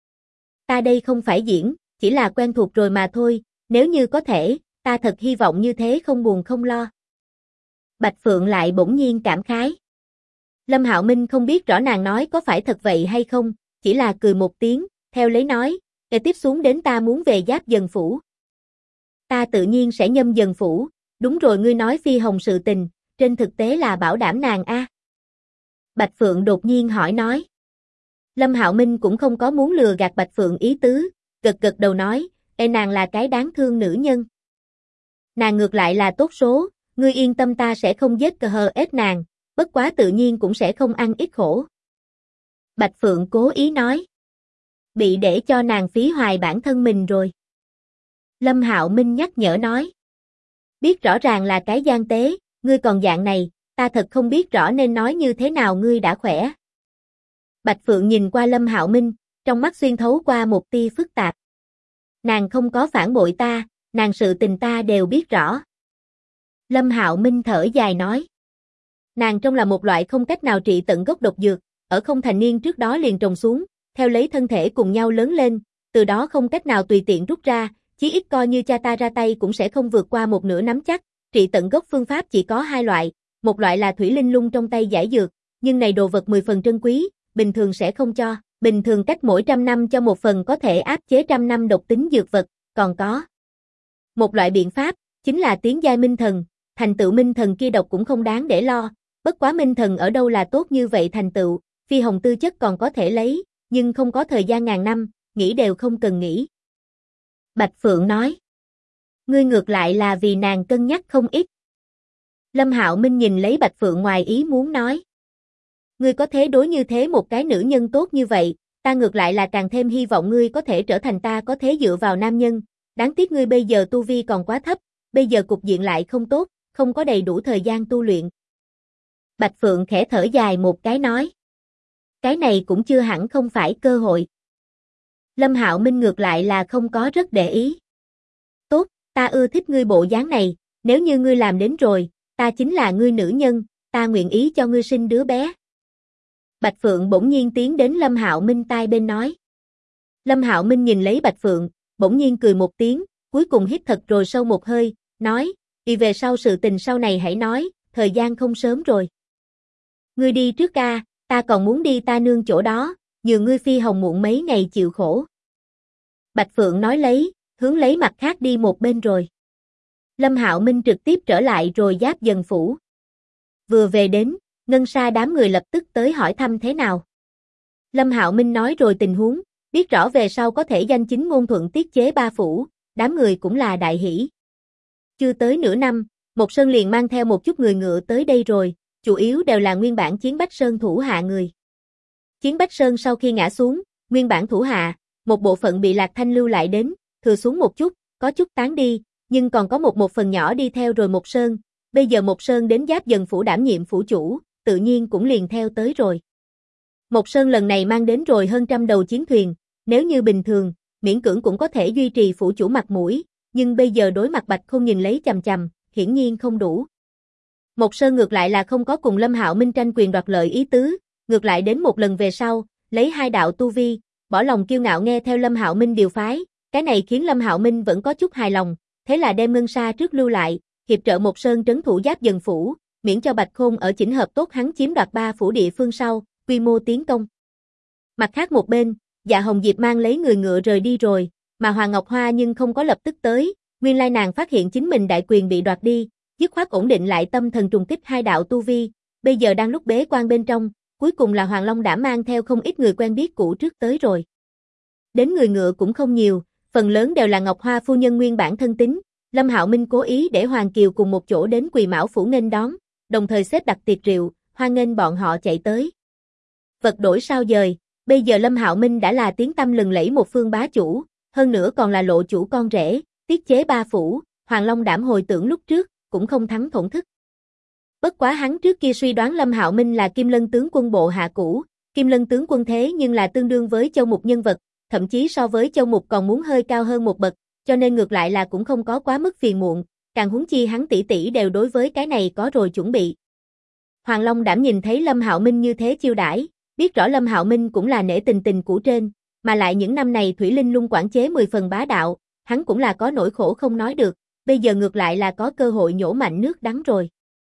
Ta đây không phải diễn, chỉ là quen thuộc rồi mà thôi, nếu như có thể, ta thật hy vọng như thế không buồn không lo. Bạch Phượng lại bỗng nhiên cảm khái. Lâm Hạo Minh không biết rõ nàng nói có phải thật vậy hay không, chỉ là cười một tiếng, theo lấy nói, tiếp xuống đến ta muốn về Giáp Dần phủ. Ta tự nhiên sẽ Nhâm Dần phủ, đúng rồi ngươi nói Phi Hồng sự tình, trên thực tế là bảo đảm nàng a. Bạch Phượng đột nhiên hỏi nói. Lâm Hạo Minh cũng không có muốn lừa gạt Bạch Phượng ý tứ, gật gật đầu nói, nàng là cái đáng thương nữ nhân. Nàng ngược lại là tốt số, ngươi yên tâm ta sẽ không giết cờ hờ ết nàng, bất quá tự nhiên cũng sẽ không ăn ít khổ. Bạch Phượng cố ý nói. Bị để cho nàng phí hoài bản thân mình rồi. Lâm Hạo Minh nhắc nhở nói. Biết rõ ràng là cái gian tế, ngươi còn dạng này, ta thật không biết rõ nên nói như thế nào ngươi đã khỏe. Bạch Phượng nhìn qua Lâm Hạo Minh, trong mắt xuyên thấu qua một tia phức tạp. Nàng không có phản bội ta, nàng sự tình ta đều biết rõ. Lâm Hạo Minh thở dài nói. Nàng trong là một loại không cách nào trị tận gốc độc dược, ở không thành niên trước đó liền trồng xuống, theo lấy thân thể cùng nhau lớn lên, từ đó không cách nào tùy tiện rút ra, chí ít coi như cha ta ra tay cũng sẽ không vượt qua một nửa nắm chắc, trị tận gốc phương pháp chỉ có hai loại, một loại là Thủy Linh Lung trong tay giải dược, nhưng này đồ vật 10 phần trân quý, bình thường sẽ không cho, bình thường cách mỗi 100 năm cho một phần có thể áp chế 100 năm độc tính dược vật, còn có một loại biện pháp, chính là tiến giai minh thần, thành tựu minh thần kia độc cũng không đáng để lo, bất quá minh thần ở đâu là tốt như vậy thành tựu, Phi Hồng tư chất còn có thể lấy, nhưng không có thời gian ngàn năm, nghĩ đều không cần nghĩ. Bạch Phượng nói, ngươi ngược lại là vì nàng cân nhắc không ít. Lâm Hạo Minh nhìn lấy Bạch Phượng ngoài ý muốn nói, ngươi có thế đối như thế một cái nữ nhân tốt như vậy, ta ngược lại là càng thêm hy vọng ngươi có thể trở thành ta có thế dựa vào nam nhân, đáng tiếc ngươi bây giờ tu vi còn quá thấp, bây giờ cục diện lại không tốt, không có đầy đủ thời gian tu luyện. Bạch Phượng khẽ thở dài một cái nói, cái này cũng chưa hẳn không phải cơ hội. Lâm Hạo Minh ngược lại là không có rất để ý. Tốt, ta ưa thích ngươi bộ dáng này, nếu như ngươi làm đến rồi, ta chính là ngươi nữ nhân, ta nguyện ý cho ngươi sinh đứa bé. Bạch Phượng bỗng nhiên tiến đến Lâm Hạo Minh tai bên nói. Lâm Hạo Minh nhìn lấy Bạch Phượng, bỗng nhiên cười một tiếng, cuối cùng hít thật rồi sâu một hơi, nói, đi về sau sự tình sau này hãy nói, thời gian không sớm rồi. Ngươi đi trước ca, ta còn muốn đi ta nương chỗ đó, nhường ngươi Phi Hồng muộn mấy ngày chịu khổ. Bạch Phượng nói lấy, hướng lấy mặt khác đi một bên rồi. Lâm Hạo Minh trực tiếp trở lại rồi Giáp Dần phủ. Vừa về đến, Ngân Sa đám người lập tức tới hỏi thăm thế nào. Lâm Hạo Minh nói rồi tình huống, Biết rõ về sau có thể danh chính ngôn thuận tiết chế ba phủ, đám người cũng là đại hỷ. Chưa tới nửa năm, Một Sơn liền mang theo một chút người ngựa tới đây rồi, chủ yếu đều là nguyên bản Chiến Bách Sơn thủ hạ người. Chiến Bách Sơn sau khi ngã xuống, nguyên bản thủ hạ, một bộ phận bị Lạc Thanh lưu lại đến, thừa xuống một chút, có chút tán đi, nhưng còn có một phần nhỏ đi theo rồi Một Sơn, bây giờ Một Sơn đến Giáp Dần phủ đảm nhiệm phủ chủ, tự nhiên cũng liền theo tới rồi. Một Sơn lần này mang đến rồi hơn 100 đầu chiến thuyền, nếu như bình thường, miễn cưỡng cũng có thể duy trì phủ chủ mặt mũi, nhưng bây giờ đối mặt Bạch Khôn nhìn lấy chằm chằm, hiển nhiên không đủ. Một Sơn ngược lại là không có cùng Lâm Hạo Minh tranh quyền đoạt lợi ý tứ, ngược lại đến một lần về sau, lấy hai đạo tu vi, bỏ lòng kiêu ngạo nghe theo Lâm Hạo Minh điều phái, cái này khiến Lâm Hạo Minh vẫn có chút hài lòng, thế là đem Ngân Sa trước lưu lại, hiệp trợ Một Sơn trấn thủ Giáp Dần phủ, miễn cho Bạch Khôn ở chỉnh hợp tốt hắn chiếm đoạt ba phủ địa phương sau, quy mô tiến công. Mặt khác một bên, Dạ Hồng Diệp mang lấy người ngựa rời đi rồi, mà Hoàng Ngọc Hoa nhưng không có lập tức tới, nguyên lai nàng phát hiện chính mình đại quyền bị đoạt đi, dứt khoát ổn định lại tâm thần trùng kích hai đạo tu vi, bây giờ đang lúc bế quan bên trong, cuối cùng là Hoàng Long đã mang theo không ít người quen biết cũ trước tới rồi. Đến người ngựa cũng không nhiều, phần lớn đều là Ngọc Hoa phu nhân nguyên bản thân tín, Lâm Hạo Minh cố ý để Hoàng Kiều cùng một chỗ đến Quỳ Mão phủ nghênh đón, đồng thời xếp đặt tiệc rượu, hoan nghênh bọn họ chạy tới. Vật đổi sao dời, bây giờ Lâm Hạo Minh đã là tiếng tăm lừng lẫy một phương bá chủ, hơn nữa còn là lộ chủ con rể, tiết chế ba phủ, Hoàng Long Đảm hồi tưởng lúc trước, cũng không thắng thổn thức. Bất quá hắn trước kia suy đoán Lâm Hạo Minh là Kim Lân tướng quân bộ hạ cũ, Kim Lân tướng quân thế nhưng là tương đương với Châu Mục nhân vật, thậm chí so với Châu Mục còn muốn hơi cao hơn một bậc, cho nên ngược lại là cũng không có quá mức phiền muộn, càng huống chi hắn tỷ tỷ đều đối với cái này có rồi chuẩn bị. Hoàng Long Đảm nhìn thấy Lâm Hạo Minh như thế chiêu đãi, biết rõ Lâm Hạo Minh cũng là nể tình cũ trên, mà lại những năm này Thủy Linh Lung quản chế 10 phần bá đạo, hắn cũng là có nỗi khổ không nói được, bây giờ ngược lại là có cơ hội nhổ mạnh nước đắng rồi.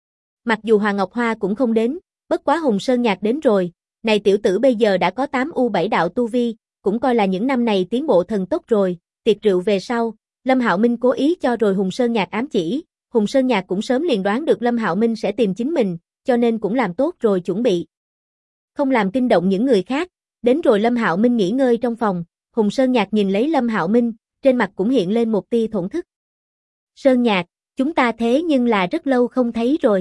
Mặc dù Hoàng Ngọc Hoa cũng không đến, bất quá Hùng Sơn Nhạc đến rồi, này tiểu tử bây giờ đã có 8U7 đạo tu vi, cũng coi là những năm này tiến bộ thần tốc rồi, tiệc rượu về sau, Lâm Hạo Minh cố ý cho rồi Hùng Sơn Nhạc ám chỉ, Hùng Sơn Nhạc cũng sớm liền đoán được Lâm Hạo Minh sẽ tìm chính mình, cho nên cũng làm tốt rồi chuẩn bị. Không làm kinh động những người khác, đến rồi Lâm Hạo Minh nghỉ ngơi trong phòng, Hùng Sơn Nhạc nhìn lấy Lâm Hạo Minh, trên mặt cũng hiện lên một tia thổn thức. Sơn Nhạc, chúng ta thế nhưng là rất lâu không thấy rồi.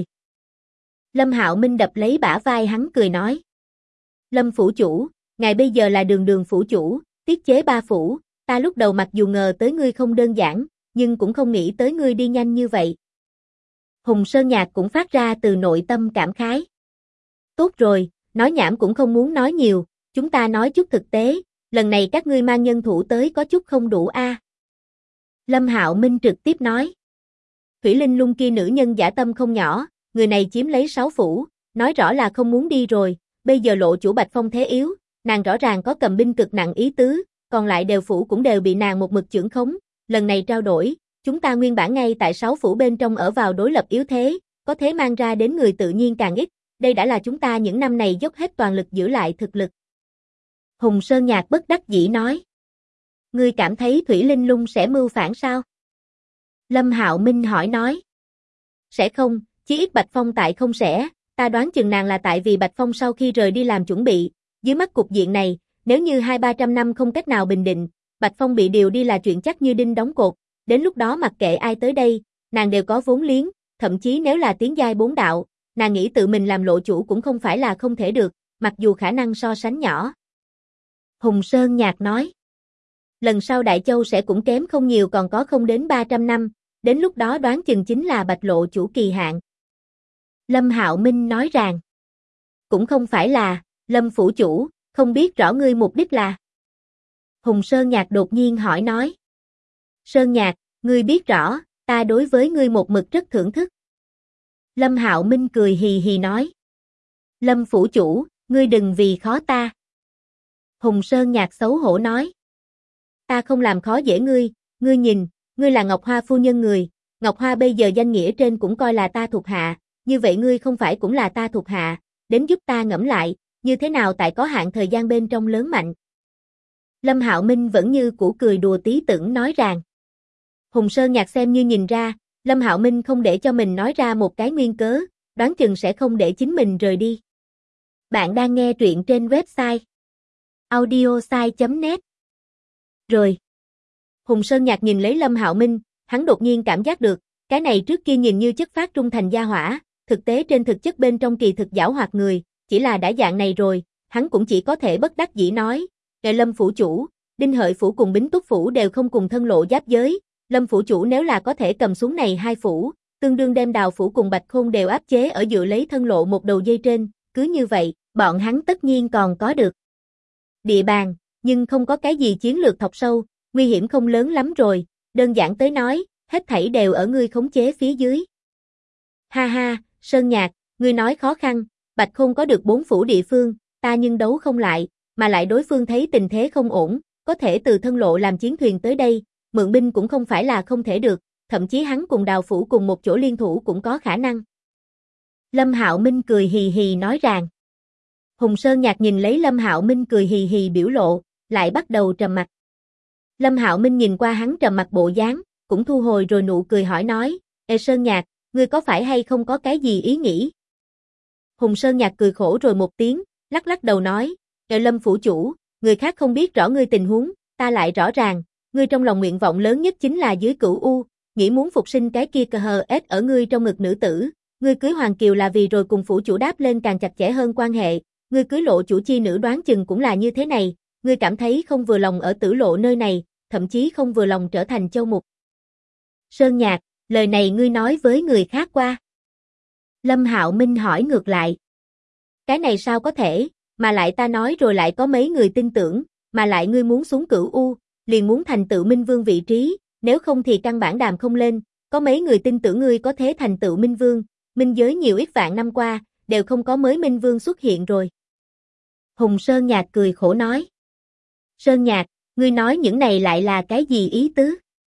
Lâm Hạo Minh đập lấy bả vai hắn cười nói. Lâm phủ chủ, ngài bây giờ là đường phủ chủ, tiết chế ba phủ, ta lúc đầu mặc dù ngờ tới ngươi không đơn giản, nhưng cũng không nghĩ tới ngươi đi nhanh như vậy. Hùng Sơn Nhạc cũng phát ra từ nội tâm cảm khái. Tốt rồi, nói nhảm cũng không muốn nói nhiều, chúng ta nói chút thực tế, lần này các ngươi mang nhân thủ tới có chút không đủ a. Lâm Hạo Minh trực tiếp nói. Thủy Linh Lung kia nữ nhân dã tâm không nhỏ, người này chiếm lấy 6 phủ, nói rõ là không muốn đi rồi, bây giờ lộ chủ Bạch Phong thế yếu, nàng rõ ràng có cầm binh cực nặng ý tứ, còn lại đều phủ cũng đều bị nàng một mực chưởng khống, lần này trao đổi, chúng ta nguyên bản ngay tại 6 phủ bên trong ở vào đối lập yếu thế, có thế mang ra đến người tự nhiên càng ít, đây đã là chúng ta những năm này dốc hết toàn lực giữ lại thực lực. Hùng Sơn Nhạc bất đắc dĩ nói. Ngươi cảm thấy Thủy Linh Lung sẽ mưu phản sao? Lâm Hạo Minh hỏi nói. Sẽ không, chí ít Bạch Phong tại không sẽ, ta đoán chừng nàng là tại vì Bạch Phong sau khi rời đi làm chuẩn bị, dưới mắt cục diện này, nếu như 200-300 năm không cách nào bình định, Bạch Phong bị điều đi là chuyện chắc như đinh đóng cột, đến lúc đó mặc kệ ai tới đây, nàng đều có vốn liếng, thậm chí nếu là tiến giai 4 đạo, nàng nghĩ tự mình làm lộ chủ cũng không phải là không thể được, mặc dù khả năng so sánh nhỏ. Hùng Sơn Nhạc nói. Lần sau Đại Châu sẽ cũng kém không nhiều còn có không đến 300 năm, đến lúc đó đoán chừng chính là Bạch lộ chủ kỳ hạn. Lâm Hạo Minh nói rằng. Cũng không phải là, Lâm phủ chủ, không biết rõ ngươi mục đích là. Hùng Sơn Nhạc đột nhiên hỏi nói. Sơn Nhạc, ngươi biết rõ, ta đối với ngươi một mực rất thưởng thức. Lâm Hạo Minh cười hì hì nói. Lâm phủ chủ, ngươi đừng vì khó ta. Hùng Sơn Nhạc xấu hổ nói. Ta không làm khó dễ ngươi, ngươi nhìn, ngươi là Ngọc Hoa phu nhân người, Ngọc Hoa bây giờ danh nghĩa trên cũng coi là ta thuộc hạ, như vậy ngươi không phải cũng là ta thuộc hạ, đến giúp ta ngẫm lại, như thế nào tại có hạn thời gian bên trong lớn mạnh. Lâm Hạo Minh vẫn như cũ cười đùa tí tưởng nói rằng. Hùng Sơn Nhạc xem như nhìn ra, Lâm Hạo Minh không để cho mình nói ra một cái nguyên cớ, đoán chừng sẽ không để chính mình rời đi. Bạn đang nghe truyện trên website audiosai.net Rồi. Hùng Sơn Nhạc nhìn lấy Lâm Hạo Minh, hắn đột nhiên cảm giác được, cái này trước kia nhìn như chất phát trung thành gia hỏa, thực tế trên thực chất bên trong kỳ thực giảo hoạt người, chỉ là đã dạng này rồi, hắn cũng chỉ có thể bất đắc dĩ nói, Lâm phủ chủ, Đinh Hợi phủ cùng Bính Túc phủ đều không cùng thân lộ giáp giới, Lâm phủ chủ nếu là có thể cầm xuống này hai phủ, tương đương đem Đào phủ cùng Bạch Khôn đều áp chế ở dựa lấy thân lộ một đầu dây trên, cứ như vậy, bọn hắn tất nhiên còn có được địa bàn, nhưng không có cái gì chiến lược thọc sâu, nguy hiểm không lớn lắm rồi, đơn giản tới nói, hết thảy đều ở ngươi khống chế phía dưới. Ha ha, Sơn Nhạc, ngươi nói khó khăn, Bạch Khôn có được 4 phủ địa phương, ta nhưng đấu không lại, mà lại đối phương thấy tình thế không ổn, có thể từ thân lộ làm chiến thuyền tới đây, mượn binh cũng không phải là không thể được, thậm chí hắn cùng Đào phủ cùng một chỗ liên thủ cũng có khả năng. Lâm Hạo Minh cười hì hì nói rằng. Hùng Sơn Nhạc nhìn lấy Lâm Hạo Minh cười hì hì biểu lộ, lại bắt đầu trầm mặc. Lâm Hạo Minh nhìn qua hắn trầm mặc bộ dáng, cũng thu hồi rồi nụ cười hỏi nói, Ê Sơn Nhạc, ngươi có phải hay không có cái gì ý nghĩ? Hùng Sơn Nhạc cười khổ rồi một tiếng, lắc lắc đầu nói, Ê Lâm phủ chủ, người khác không biết rõ ngươi tình huống, ta lại rõ ràng, ngươi trong lòng nguyện vọng lớn nhất chính là dưới Cửu U, nghĩ muốn phục sinh cái kia cờ hờ ết ở ngươi trong ngực nữ tử, ngươi cưới Hoàng Kiều là vì rồi cùng phủ chủ đáp lên càng chặt chẽ hơn quan hệ, ngươi cưới Lộ chủ chi nữ đoán chừng cũng là như thế này, ngươi cảm thấy không vừa lòng ở Tử Lộ nơi này, thậm chí không vừa lòng trở thành châu mục. Sơn Nhạc, lời này ngươi nói với người khác qua. Lâm Hạo Minh hỏi ngược lại. Cái này sao có thể, mà lại ta nói rồi lại có mấy người tin tưởng, mà lại ngươi muốn xuống Cửu U, liền muốn thành tựu Minh Vương vị trí, nếu không thì căn bản đàm không lên, có mấy người tin tưởng ngươi có thế thành tựu Minh Vương, Minh giới nhiều ít vạn năm qua, đều không có mới Minh Vương xuất hiện rồi. Hùng Sơn Nhạc cười khổ nói. Sơn Nhạc, ngươi nói những này lại là cái gì ý tứ?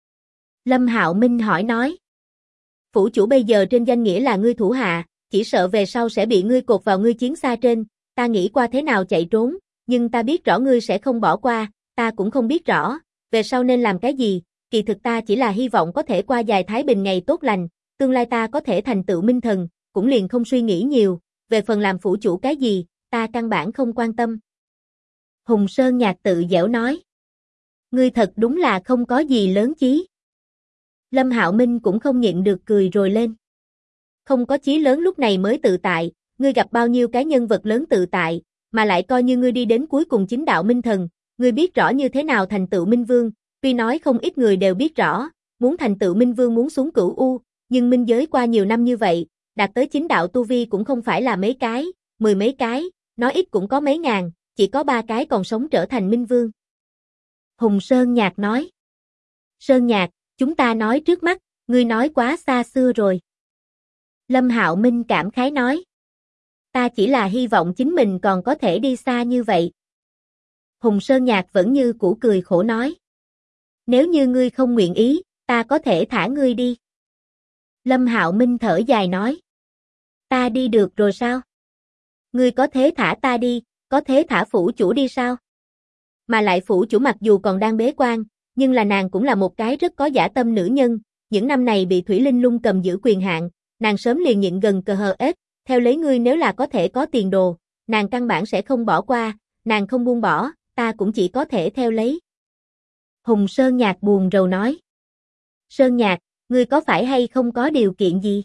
Lâm Hạo Minh hỏi nói. Phủ chủ bây giờ trên danh nghĩa là ngươi thủ hạ, chỉ sợ về sau sẽ bị ngươi cột vào ngươi chiến xa trên, ta nghĩ qua thế nào chạy trốn, nhưng ta biết rõ ngươi sẽ không bỏ qua, ta cũng không biết rõ, về sau nên làm cái gì, kỳ thực ta chỉ là hy vọng có thể qua dài thái bình ngày tốt lành, tương lai ta có thể thành tựu minh thần, cũng liền không suy nghĩ nhiều, về phần làm phủ chủ cái gì, ta căn bản không quan tâm. Hùng Sơn Nhạc tự giễu nói. Ngươi thật đúng là không có gì lớn chí. Lâm Hạo Minh cũng không nhịn được cười rồi lên. Không có chí lớn lúc này mới tự tại, ngươi gặp bao nhiêu cái nhân vật lớn tự tại, mà lại coi như ngươi đi đến cuối cùng chính đạo minh thần, ngươi biết rõ như thế nào thành tựu Minh Vương, tuy nói không ít người đều biết rõ, muốn thành tựu Minh Vương muốn xuống Cửu U, nhưng minh giới qua nhiều năm như vậy, đạt tới chính đạo tu vi cũng không phải là mấy cái, 10 mấy cái, nói ít cũng có mấy ngàn, chỉ có 3 cái còn sống trở thành Minh Vương. Hùng Sơn Nhạc nói. Sơn Nhạc, chúng ta nói trước mắt, ngươi nói quá xa xưa rồi. Lâm Hạo Minh cảm khái nói. Ta chỉ là hy vọng chính mình còn có thể đi xa như vậy. Hùng Sơn Nhạc vẫn như cũ cười khổ nói. Nếu như ngươi không nguyện ý, ta có thể thả ngươi đi. Lâm Hạo Minh thở dài nói. Ta đi được rồi sao? Ngươi có thế thả ta đi, có thế thả phủ chủ đi sao? Mà lại phủ chủ mặc dù còn đang bế quan, nhưng là nàng cũng là một cái rất có dã tâm nữ nhân, những năm này bị Thủy Linh Lung cầm giữ quyền hạn, nàng sớm liền nhịn gần cờ hờ ết, theo lấy ngươi nếu là có thể có tiền đồ, nàng căn bản sẽ không bỏ qua, nàng không buông bỏ, ta cũng chỉ có thể theo lấy. Hùng Sơn Nhạc buồn rầu nói. Sơn Nhạc, ngươi có phải hay không có điều kiện gì?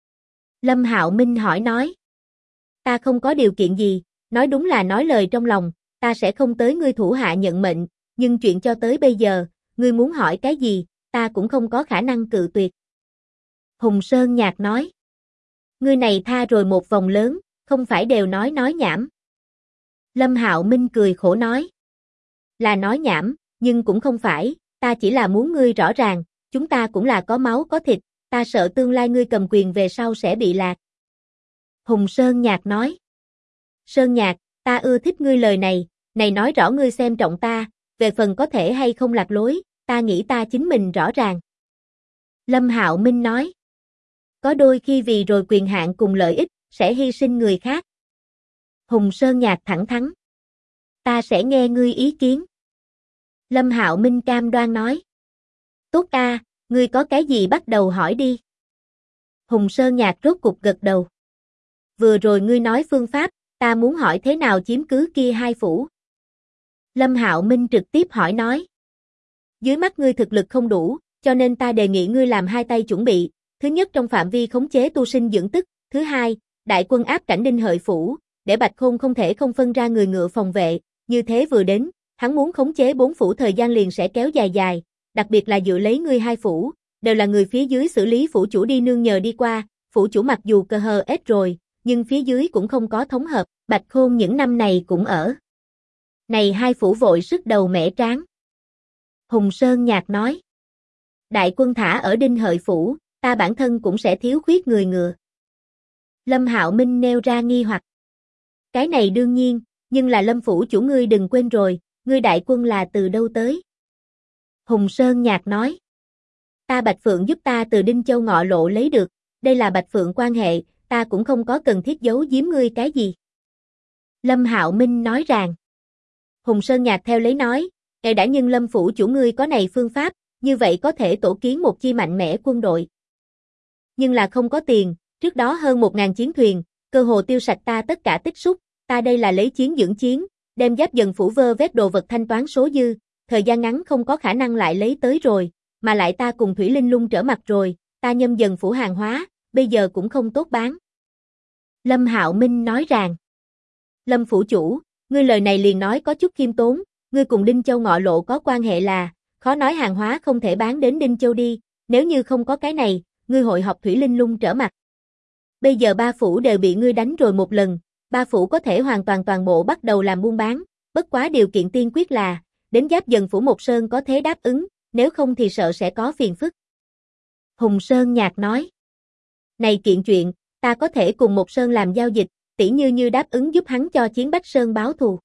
Lâm Hạo Minh hỏi nói. Ta không có điều kiện gì, nói đúng là nói lời trong lòng, ta sẽ không tới ngươi thủ hạ nhận mệnh, nhưng chuyện cho tới bây giờ, ngươi muốn hỏi cái gì, ta cũng không có khả năng cự tuyệt. Hùng Sơn Nhạc nói. Ngươi này tha rồi một vòng lớn, không phải đều nói nhảm. Lâm Hạo Minh cười khổ nói. Là nói nhảm, nhưng cũng không phải, ta chỉ là muốn ngươi rõ ràng, chúng ta cũng là có máu có thịt, ta sợ tương lai ngươi cầm quyền về sau sẽ bị lạc. Hùng Sơn Nhạc nói. Sơn Nhạc, ta ưa thích ngươi lời này nói rõ ngươi xem trọng ta, về phần có thể hay không lạc lối, ta nghĩ ta chính mình rõ ràng. Lâm Hạo Minh nói. Có đôi khi vì rồi quyền hạn cùng lợi ích, sẽ hy sinh người khác. Hùng Sơn Nhạc thẳng thắn. Ta sẽ nghe ngươi ý kiến. Lâm Hạo Minh cam đoan nói. Tốt a, ngươi có cái gì bắt đầu hỏi đi. Hùng Sơn Nhạc rốt cục gật đầu. Vừa rồi ngươi nói phương pháp, ta muốn hỏi thế nào chiếm cứ kia hai phủ. Lâm Hạo Minh trực tiếp hỏi nói. Dưới mắt ngươi thực lực không đủ, cho nên ta đề nghị ngươi làm hai tay chuẩn bị, thứ nhất trong phạm vi khống chế tu sinh dưỡng tức, thứ hai, đại quân áp cảnh Đinh Hợi phủ, để Bạch Khôn không thể không phân ra người ngựa phòng vệ, như thế vừa đến, hắn muốn khống chế 4 phủ thời gian liền sẽ kéo dài dài, đặc biệt là dựa lấy ngươi 2 phủ, đều là người phía dưới xử lý phủ chủ đi nương nhờ đi qua, phủ chủ mặc dù cơ hờ ết rồi, nhưng phía dưới cũng không có thống hợp, Bạch Khôn những năm này cũng ở. Này 2 phủ vội sức đầu mẻ tráng. Hùng Sơn Nhạc nói. Đại quân thả ở Đinh Hợi phủ, ta bản thân cũng sẽ thiếu khuyết người ngựa. Lâm Hạo Minh nêu ra nghi hoặc. Cái này đương nhiên, nhưng là Lâm phủ chủ ngươi đừng quên rồi, ngươi đại quân là từ đâu tới? Hùng Sơn Nhạc nói. Ta Bạch Phượng giúp ta từ Đinh Châu Ngọ Lộ lấy được, đây là Bạch Phượng quan hệ, ta cũng không có cần thiết giấu giếm ngươi cái gì. Lâm Hạo Minh nói rằng. Hùng Sơn Nhạc theo lấy nói, ngài đã nhưng Lâm phủ chủ ngươi có này phương pháp, như vậy có thể tổ kiến một chi mạnh mẽ quân đội. Nhưng là không có tiền, trước đó hơn 1000 chiến thuyền, cơ hồ tiêu sạch ta tất cả tích xúc, ta đây là lấy chiến dưỡng chiến, đem Giáp Dần phủ vơ vét đồ vật thanh toán số dư, thời gian ngắn không có khả năng lại lấy tới rồi, mà lại ta cùng Thủy Linh Lung trở mặt rồi, ta Nhâm Dần phủ hàng hóa, bây giờ cũng không tốt bán. Lâm Hạo Minh nói rằng, Lâm phủ chủ, ngươi lời này liền nói có chút khiêm tốn, ngươi cùng Đinh Châu Ngọ Lộ có quan hệ là, khó nói hàng hóa không thể bán đến Đinh Châu đi, nếu như không có cái này, ngươi hội học Thủy Linh Lung trở mặt. Bây giờ 3 phủ đều bị ngươi đánh rồi một lần, 3 phủ có thể hoàn toàn bộ bắt đầu làm buôn bán, bất quá điều kiện tiên quyết là, đến Giáp Dần phủ Một Sơn có thế đáp ứng, nếu không thì sợ sẽ có phiền phức. Hùng Sơn Nhạc nói, này kiện chuyện, ta có thể cùng Một Sơn làm giao dịch, tỉ như đáp ứng giúp hắn cho Chiến Bách Sơn báo thù.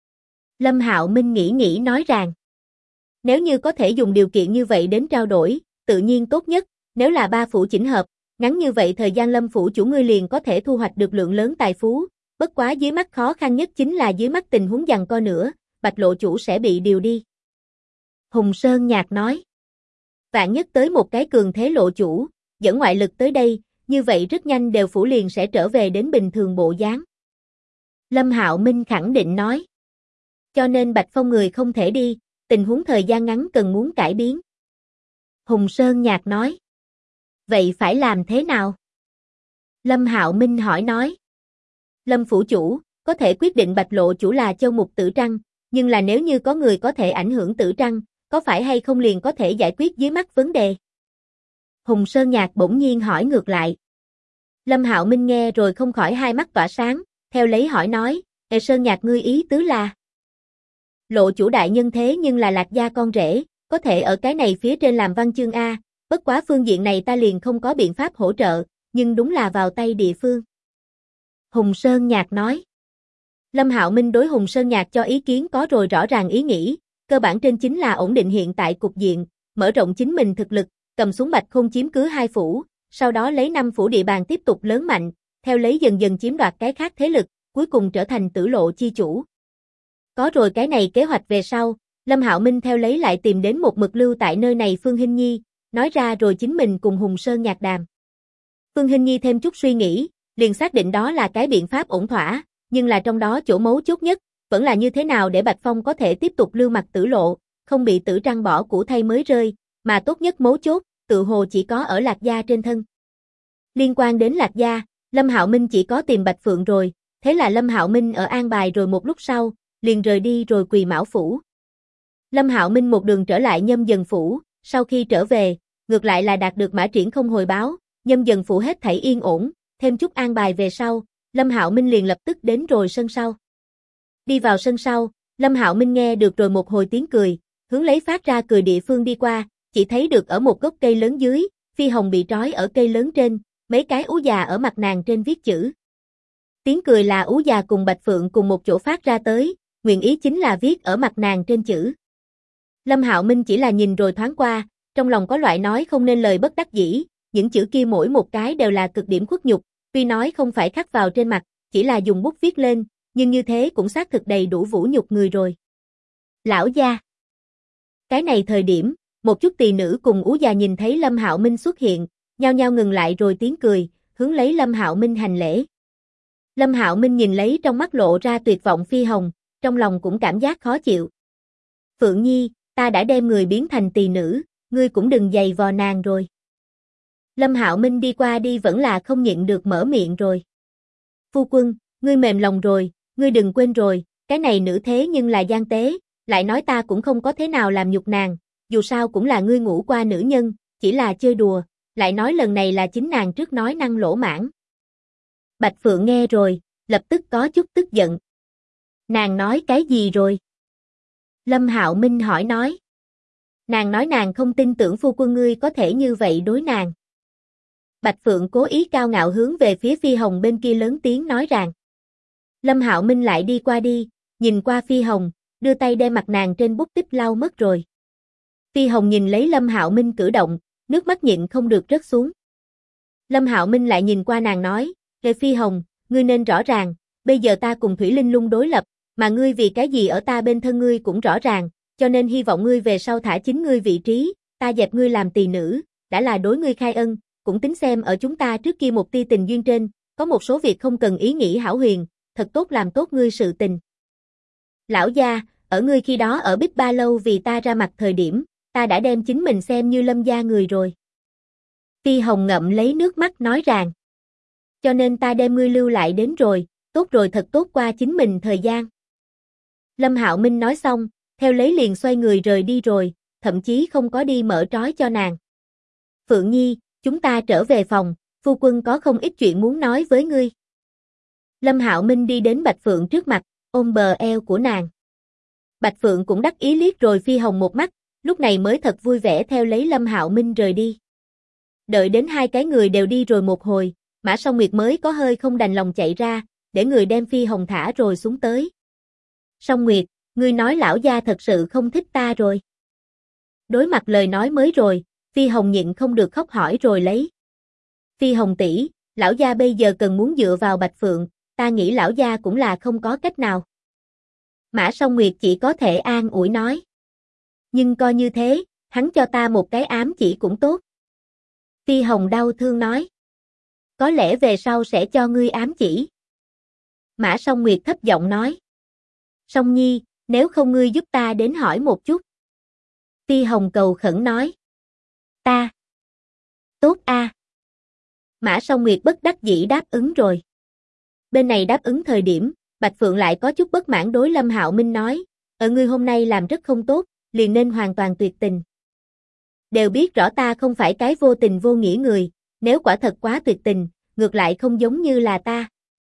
Lâm Hạo Minh nghĩ nói rằng, nếu như có thể dùng điều kiện như vậy đến trao đổi, tự nhiên tốt nhất, nếu là 3 phủ chỉnh hợp, ngắn như vậy thời gian Lâm phủ chủ ngươi liền có thể thu hoạch được lượng lớn tài phú, bất quá dưới mắt khó khăn nhất chính là dưới mắt tình huống giằng co nữa, Bạch lộ chủ sẽ bị điều đi. Hùng Sơn Nhạc nói, vạn nhất tới một cái cường thế lộ chủ, dẫn ngoại lực tới đây, như vậy rất nhanh đều phủ liền sẽ trở về đến bình thường bộ dáng. Lâm Hạo Minh khẳng định nói, cho nên Bạch Phong người không thể đi, tình huống thời gian ngắn cần muốn cải biến. Hùng Sơn Nhạc nói, vậy phải làm thế nào? Lâm Hạo Minh hỏi nói, Lâm phủ chủ, có thể quyết định Bạch lộ chủ là Châu Mục Tử Trăng, nhưng là nếu như có người có thể ảnh hưởng Tử Trăng, có phải hay không liền có thể giải quyết dưới mắt vấn đề? Hùng Sơn Nhạc bỗng nhiên hỏi ngược lại. Lâm Hạo Minh nghe rồi không khỏi hai mắt tỏa sáng, theo lấy hỏi nói, Sơn Nhạc ngươi ý tứ là? Lộ chủ đại nhân thế nhưng là Lạc gia con rể, có thể ở cái này phía trên làm văn chương A, bất quá phương diện này ta liền không có biện pháp hỗ trợ, nhưng đúng là vào tay địa phương. Hùng Sơn Nhạc nói. Lâm Hạo Minh đối Hùng Sơn Nhạc cho ý kiến có rồi rõ ràng ý nghĩ, cơ bản trên chính là ổn định hiện tại cục diện, mở rộng chính mình thực lực, cầm xuống Bạch Khôn chiếm cứ 2 phủ, sau đó lấy 5 phủ địa bàn tiếp tục lớn mạnh, theo lấy dần dần chiếm đoạt cái khác thế lực, cuối cùng trở thành Tử lộ chi chủ. Có rồi cái này kế hoạch về sau, Lâm Hạo Minh theo lấy lại tìm đến một mực lưu tại nơi này Phương Hinh Nhi, nói ra rồi chính mình cùng Hùng Sơn Nhạc đàm. Phương Hinh Nhi thêm chút suy nghĩ, liền xác định đó là cái biện pháp ổn thỏa, nhưng là trong đó chỗ mấu chốt nhất, vẫn là như thế nào để Bạch Phong có thể tiếp tục lưu mặt Tử lộ, không bị Tử Trăng bỏ củ thay mới rơi, mà tốt nhất mấu chốt, tự hồ chỉ có ở Lạc gia trên thân. Liên quan đến Lạc gia, Lâm Hạo Minh chỉ có tìm Bạch Phượng rồi, thế là Lâm Hạo Minh ở an bài rồi một lúc sau, liền rời đi rồi Quỳ Mão phủ. Lâm Hạo Minh một đường trở lại Nhâm Dần phủ, sau khi trở về, ngược lại là đạt được Mã Triển không hồi báo, Nhâm Dần phủ hết thảy yên ổn, thêm chút an bài về sau, Lâm Hạo Minh liền lập tức đến rồi sân sau. Đi vào sân sau, Lâm Hạo Minh nghe được rồi một hồi tiếng cười, hướng lấy phát ra cười địa phương đi qua, chỉ thấy được ở một gốc cây lớn dưới, Phi Hồng bị trói ở cây lớn trên, mấy cái ú già ở mặt nàng trên viết chữ. Tiếng cười là ú già cùng Bạch Phượng cùng một chỗ phát ra tới, nguyện ý chính là viết ở mặt nàng trên chữ. Lâm Hạo Minh chỉ là nhìn rồi thoáng qua, trong lòng có loại nói không nên lời bất đắc dĩ, những chữ kia mỗi một cái đều là cực điểm khuất nhục, tuy nói không phải khắc vào trên mặt, chỉ là dùng bút viết lên, nhưng như thế cũng xác thực đầy đủ vũ nhục người rồi. Lão gia. Cái này thời điểm, một chút tỳ nữ cùng ú già nhìn thấy Lâm Hạo Minh xuất hiện, nhao nhao ngừng lại rồi tiếng cười, hướng lấy Lâm Hạo Minh hành lễ. Lâm Hạo Minh nhìn lấy trong mắt lộ ra tuyệt vọng Phi Hồng, trong lòng cũng cảm giác khó chịu. Phượng Nhi, ta đã đem người biến thành tỳ nữ, ngươi cũng đừng giày vò nàng rồi. Lâm Hạo Minh đi qua đi vẫn là không nhịn được mở miệng rồi. Phu quân, ngươi mềm lòng rồi, ngươi đừng quên rồi, cái này nữ thế nhưng là gian tế, lại nói ta cũng không có thế nào làm nhục nàng, dù sao cũng là ngươi ngủ qua nữ nhân, chỉ là chơi đùa, lại nói lần này là chính nàng trước nói năng lỗ mãng. Bạch Phượng nghe rồi, lập tức có chút tức giận. Nàng nói cái gì rồi? Lâm Hạo Minh hỏi nói. Nàng nói nàng không tin tưởng phu quân ngươi có thể như vậy đối nàng. Bạch Phượng cố ý cao ngạo hướng về phía Phi Hồng bên kia lớn tiếng nói rằng. Lâm Hạo Minh lại đi qua đi, nhìn qua Phi Hồng, đưa tay đem mặt nàng trên bút tích lau mất rồi. Phi Hồng nhìn lấy Lâm Hạo Minh cử động, nước mắt nhịn không được rớt xuống. Lâm Hạo Minh lại nhìn qua nàng nói, "Lê Phi Hồng, ngươi nên rõ ràng, bây giờ ta cùng Thủy Linh Lung đối lập, mà ngươi vì cái gì ở ta bên thân ngươi cũng rõ ràng, cho nên hy vọng ngươi về sau thả chính ngươi vị trí, ta dẹp ngươi làm tỳ nữ, đã là đối ngươi khai ân, cũng tính xem ở chúng ta trước kia một tia tình duyên trên, có một số việc không cần ý nghĩ hão huyền, thật tốt làm tốt ngươi sự tình. Lão gia, ở ngươi khi đó ở Bích Ba Lâu vì ta ra mặt thời điểm, ta đã đem chính mình xem như Lâm gia người rồi." Phi Hồng ngậm lấy nước mắt nói rằng, "Cho nên ta đem ngươi lưu lại đến rồi, tốt rồi thật tốt qua chính mình thời gian." Lâm Hạo Minh nói xong, theo lấy liền xoay người rời đi rồi, thậm chí không có đi mở trói cho nàng. "Phượng Nhi, chúng ta trở về phòng, phu quân có không ít chuyện muốn nói với ngươi." Lâm Hạo Minh đi đến Bạch Phượng trước mặt, ôm bờ eo của nàng. Bạch Phượng cũng đắc ý liếc rồi Phi Hồng một mắt, lúc này mới thật vui vẻ theo lấy Lâm Hạo Minh rời đi. Đợi đến hai cái người đều đi rồi một hồi, Mã Song Nguyệt mới có hơi không đành lòng chạy ra, để người đem Phi Hồng thả rồi xuống tới. "Song Nguyệt, ngươi nói lão gia thật sự không thích ta rồi." Đối mặt lời nói mới rồi, Phi Hồng nhịn không được khóc hỏi rồi lấy. "Phi Hồng tỷ, lão gia bây giờ cần muốn dựa vào Bạch Phượng, ta nghĩ lão gia cũng là không có cách nào." Mã Song Nguyệt chỉ có thể an ủi nói. "Nhưng coi như thế, hắn cho ta một cái ám chỉ cũng tốt." Phi Hồng đau thương nói. "Có lẽ về sau sẽ cho ngươi ám chỉ." Mã Song Nguyệt thấp giọng nói. "Song Nhi, nếu không ngươi giúp ta đến hỏi một chút." Phi Hồng cầu khẩn nói. "Ta." "Tốt a." Mã Song Nguyệt bất đắc dĩ đáp ứng rồi. Bên này đáp ứng thời điểm, Bạch Phượng lại có chút bất mãn đối Lâm Hạo Minh nói, ngươi hôm nay làm rất không tốt, liền nên hoàn toàn tuyệt tình. Đều biết rõ ta không phải cái vô tình vô nghĩa người, nếu quả thật quá tuyệt tình, ngược lại không giống như là ta."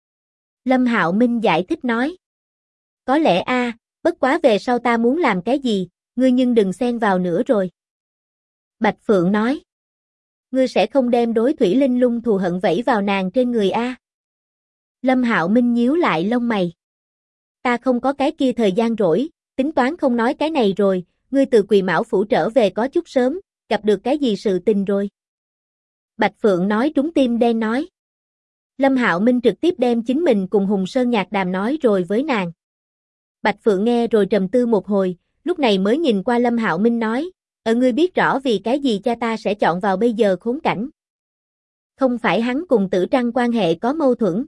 Lâm Hạo Minh giải thích nói. "Có lẽ a, bất quá về sau ta muốn làm cái gì, ngươi nhưng đừng xen vào nữa rồi." Bạch Phượng nói. "Ngươi sẽ không đem đối Thủy Linh Lung thù hận vẫy vào nàng trên người a?" Lâm Hạo Minh nhíu lại lông mày. "Ta không có cái kia thời gian rỗi, tính toán không nói cái này rồi, ngươi từ Quỳ Mão phủ trở về có chút sớm, gặp được cái gì sự tình rồi?" Bạch Phượng nói trúng tim đen nói. Lâm Hạo Minh trực tiếp đem chính mình cùng Hùng Sơn Nhạc Đàm nói rồi với nàng. Bạch Phượng nghe rồi trầm tư một hồi, lúc này mới nhìn qua Lâm Hạo Minh nói, ngươi biết rõ vì cái gì cha ta sẽ chọn vào bây giờ khốn cảnh. Không phải hắn cùng Tử Trăng quan hệ có mâu thuẫn?"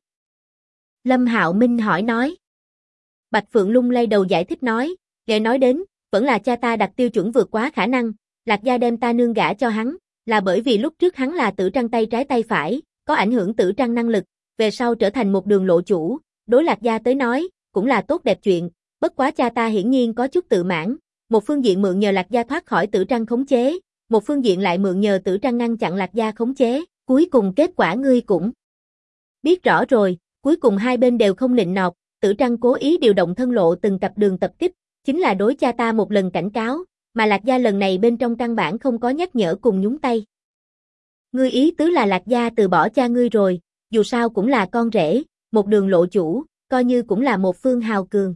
Lâm Hạo Minh hỏi nói. Bạch Phượng lung lay đầu giải thích nói, nghe nói đến, vẫn là cha ta đặt tiêu chuẩn vượt quá khả năng, Lạc gia đem ta nương gả cho hắn, là bởi vì lúc trước hắn là Tử Trăng tay trái tay phải, có ảnh hưởng Tử Trăng năng lực, về sau trở thành một đường lộ chủ, đối Lạc gia tới nói, cũng là tốt đẹp chuyện, bất quá cha ta hiển nhiên có chút tự mãn, một phương diện mượn nhờ Lạc gia thoát khỏi Tử Trăng khống chế, một phương diện lại mượn nhờ Tử Trăng ngăn chặn Lạc gia khống chế, cuối cùng kết quả ngươi cũng biết rõ rồi, cuối cùng hai bên đều không nịnh nọt, Tử Trăng cố ý điều động thân lộ từng cặp đường tập kích, chính là đối cha ta một lần cảnh cáo, mà Lạc gia lần này bên trong căn bản không có nhắc nhở cùng nhúng tay. Ngươi ý tứ là Lạc gia từ bỏ cha ngươi rồi, dù sao cũng là con rể, một đường lộ chủ, coi như cũng là một phương hào cường.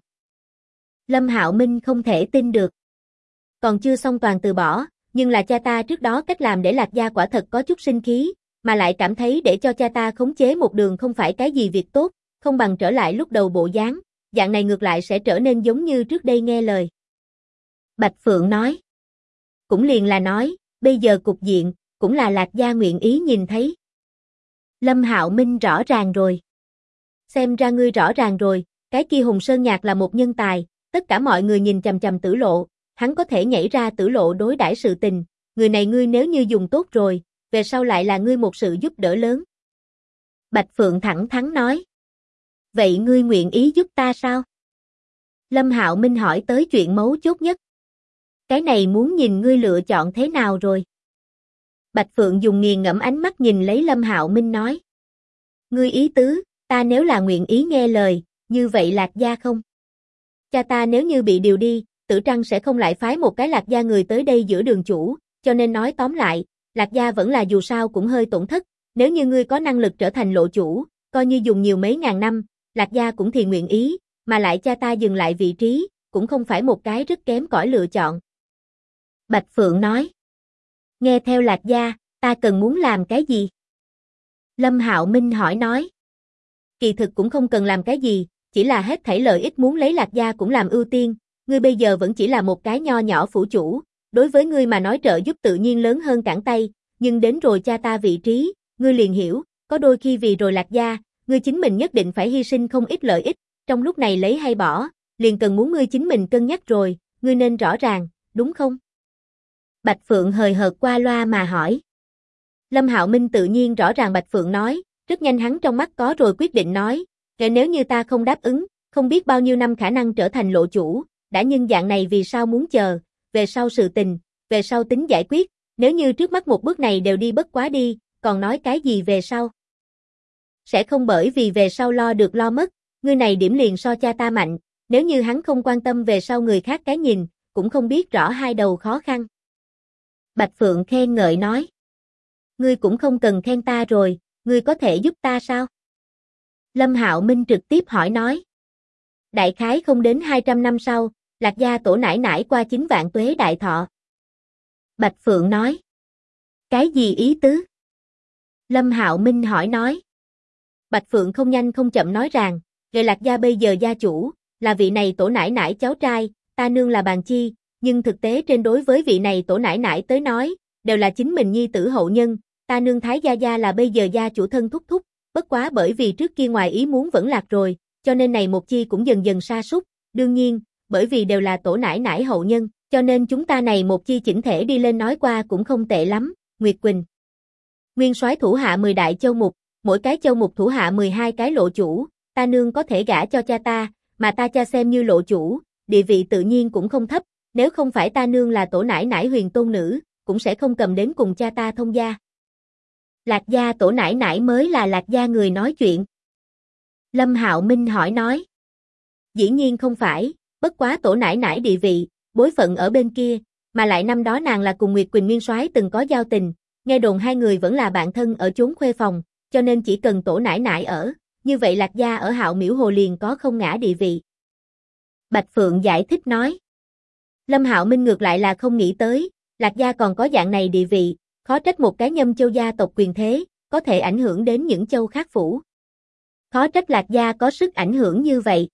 Lâm Hạo Minh không thể tin được. Còn chưa xong toàn từ bỏ, nhưng là cha ta trước đó cách làm để Lạc gia quả thật có chút sinh khí, mà lại cảm thấy để cho cha ta khống chế một đường không phải cái gì việc tốt, không bằng trở lại lúc đầu bộ dáng, dạng này ngược lại sẽ trở nên giống như trước đây nghe lời. Bạch Phượng nói. Cũng liền là nói, bây giờ cục diện, cũng là Lạc gia nguyện ý nhìn thấy. Lâm Hạo Minh rõ ràng rồi. Xem ra ngươi rõ ràng rồi, cái kia Hùng Sơn Nhạc là một nhân tài, tất cả mọi người nhìn chằm chằm Tử Lộ, hắn có thể nhảy ra tử lộ đối đãi sự tình, người này ngươi nếu như dùng tốt rồi, về sau lại là ngươi một sự giúp đỡ lớn. Bạch Phượng thẳng thắn nói. Vậy ngươi nguyện ý giúp ta sao? Lâm Hạo Minh hỏi tới chuyện mấu chốt nhất. Cái này muốn nhìn ngươi lựa chọn thế nào rồi. Bạch Phượng dùng nghiền ngẫm ánh mắt nhìn lấy Lâm Hạo Minh nói. Ngươi ý tứ, ta nếu là nguyện ý nghe lời, như vậy Lạc Gia không? Cha ta nếu như bị điều đi, Tử Trăng sẽ không lại phái một cái Lạc Gia người tới đây giữa đường chủ, cho nên nói tóm lại, Lạc Gia vẫn là dù sao cũng hơi tổn thất, nếu như ngươi có năng lực trở thành lộ chủ, coi như dùng nhiều mấy ngàn năm, Lạc Gia cũng thì nguyện ý, mà lại cha ta dừng lại vị trí, cũng không phải một cái rất kém cỏi lựa chọn. Bạch Phượng nói. Nghe theo Lạc Gia, ta cần muốn làm cái gì? Lâm Hạo Minh hỏi nói. Kỳ thực cũng không cần làm cái gì, chỉ là hết thảy lợi ích muốn lấy Lạc Gia cũng làm ưu tiên, ngươi bây giờ vẫn chỉ là một cái nho nhỏ phủ chủ, đối với ngươi mà nói trợ giúp tự nhiên lớn hơn cản tay, nhưng đến rồi cha ta vị trí, ngươi liền hiểu, có đôi khi vì rồi Lạc Gia, ngươi chính mình nhất định phải hy sinh không ít lợi ích, trong lúc này lấy hay bỏ, liền cần muốn ngươi chính mình cân nhắc rồi, ngươi nên rõ ràng, đúng không? Bạch Phượng hời hợt qua loa mà hỏi. Lâm Hạo Minh tự nhiên rõ ràng Bạch Phượng nói, rất nhanh hắn trong mắt có rồi quyết định nói, nếu như ta không đáp ứng, không biết bao nhiêu năm khả năng trở thành lộ chủ, đã nhưng dạng này vì sao muốn chờ, về sau sự tình, về sau tính giải quyết, nếu như trước mắt một bước này đều đi bất quá đi, còn nói cái gì về sau? Sẽ không bởi vì về sau lo được lo mất, ngươi này điểm liền so cha ta mạnh, nếu như hắn không quan tâm về sau người khác cái nhìn, cũng không biết rõ hai đầu khó khăn. Bạch Phượng khen ngợi nói. Ngươi cũng không cần khen ta rồi, ngươi có thể giúp ta sao? Lâm Hạo Minh trực tiếp hỏi nói. Đại khái không đến 200 năm sau, Lạc Gia tổ nải nải qua 9 vạn tuế đại thọ. Bạch Phượng nói. Cái gì ý tứ? Lâm Hạo Minh hỏi nói. Bạch Phượng không nhanh không chậm nói rằng, người Lạc Gia bây giờ gia chủ, là vị này tổ nải nải cháu trai, ta nương là bàn chi, nhưng thực tế trên đối với vị này tổ nải nải tới nói, đều là chính mình nhi tử hậu nhân, ta nương Thái Gia Gia là bây giờ gia chủ thân thúc thúc, bất quá bởi vì trước kia ngoài ý muốn vẫn lạc rồi, cho nên này một chi cũng dần dần sa sút, đương nhiên, bởi vì đều là tổ nải nải hậu nhân, cho nên chúng ta này một chi chỉnh thể đi lên nói qua cũng không tệ lắm, Nguyệt Quỳnh. Nguyên soái thủ hạ 10 đại châu mục, mỗi cái châu mục thủ hạ 12 cái lộ chủ, ta nương có thể gả cho cha ta, mà ta cha xem như lộ chủ, địa vị tự nhiên cũng không thấp, nếu không phải ta nương là tổ nải nải huyền tôn nữ, cũng sẽ không cầm đến cùng cha ta thông gia. Lạc Gia tổ nải nải mới là Lạc Gia người nói chuyện. Lâm Hạo Minh hỏi nói. Dĩ nhiên không phải, bất quá tổ nải nải địa vị, bối phận ở bên kia, mà lại năm đó nàng là cùng Nguyệt Quỳnh nguyên soái từng có giao tình, nghe đồn hai người vẫn là bạn thân ở chốn khuê phòng, cho nên chỉ cần tổ nải nải ở, như vậy Lạc Gia ở Hạo Miễu Hồ liền có không ngã địa vị. Bạch Phượng giải thích nói. Lâm Hạo Minh ngược lại là không nghĩ tới, Lạc Gia còn có dạng này địa vị, khó trách một cái Nhâm Châu gia tộc quyền thế, có thể ảnh hưởng đến những châu khác phủ. Khó trách Lạc Gia có sức ảnh hưởng như vậy.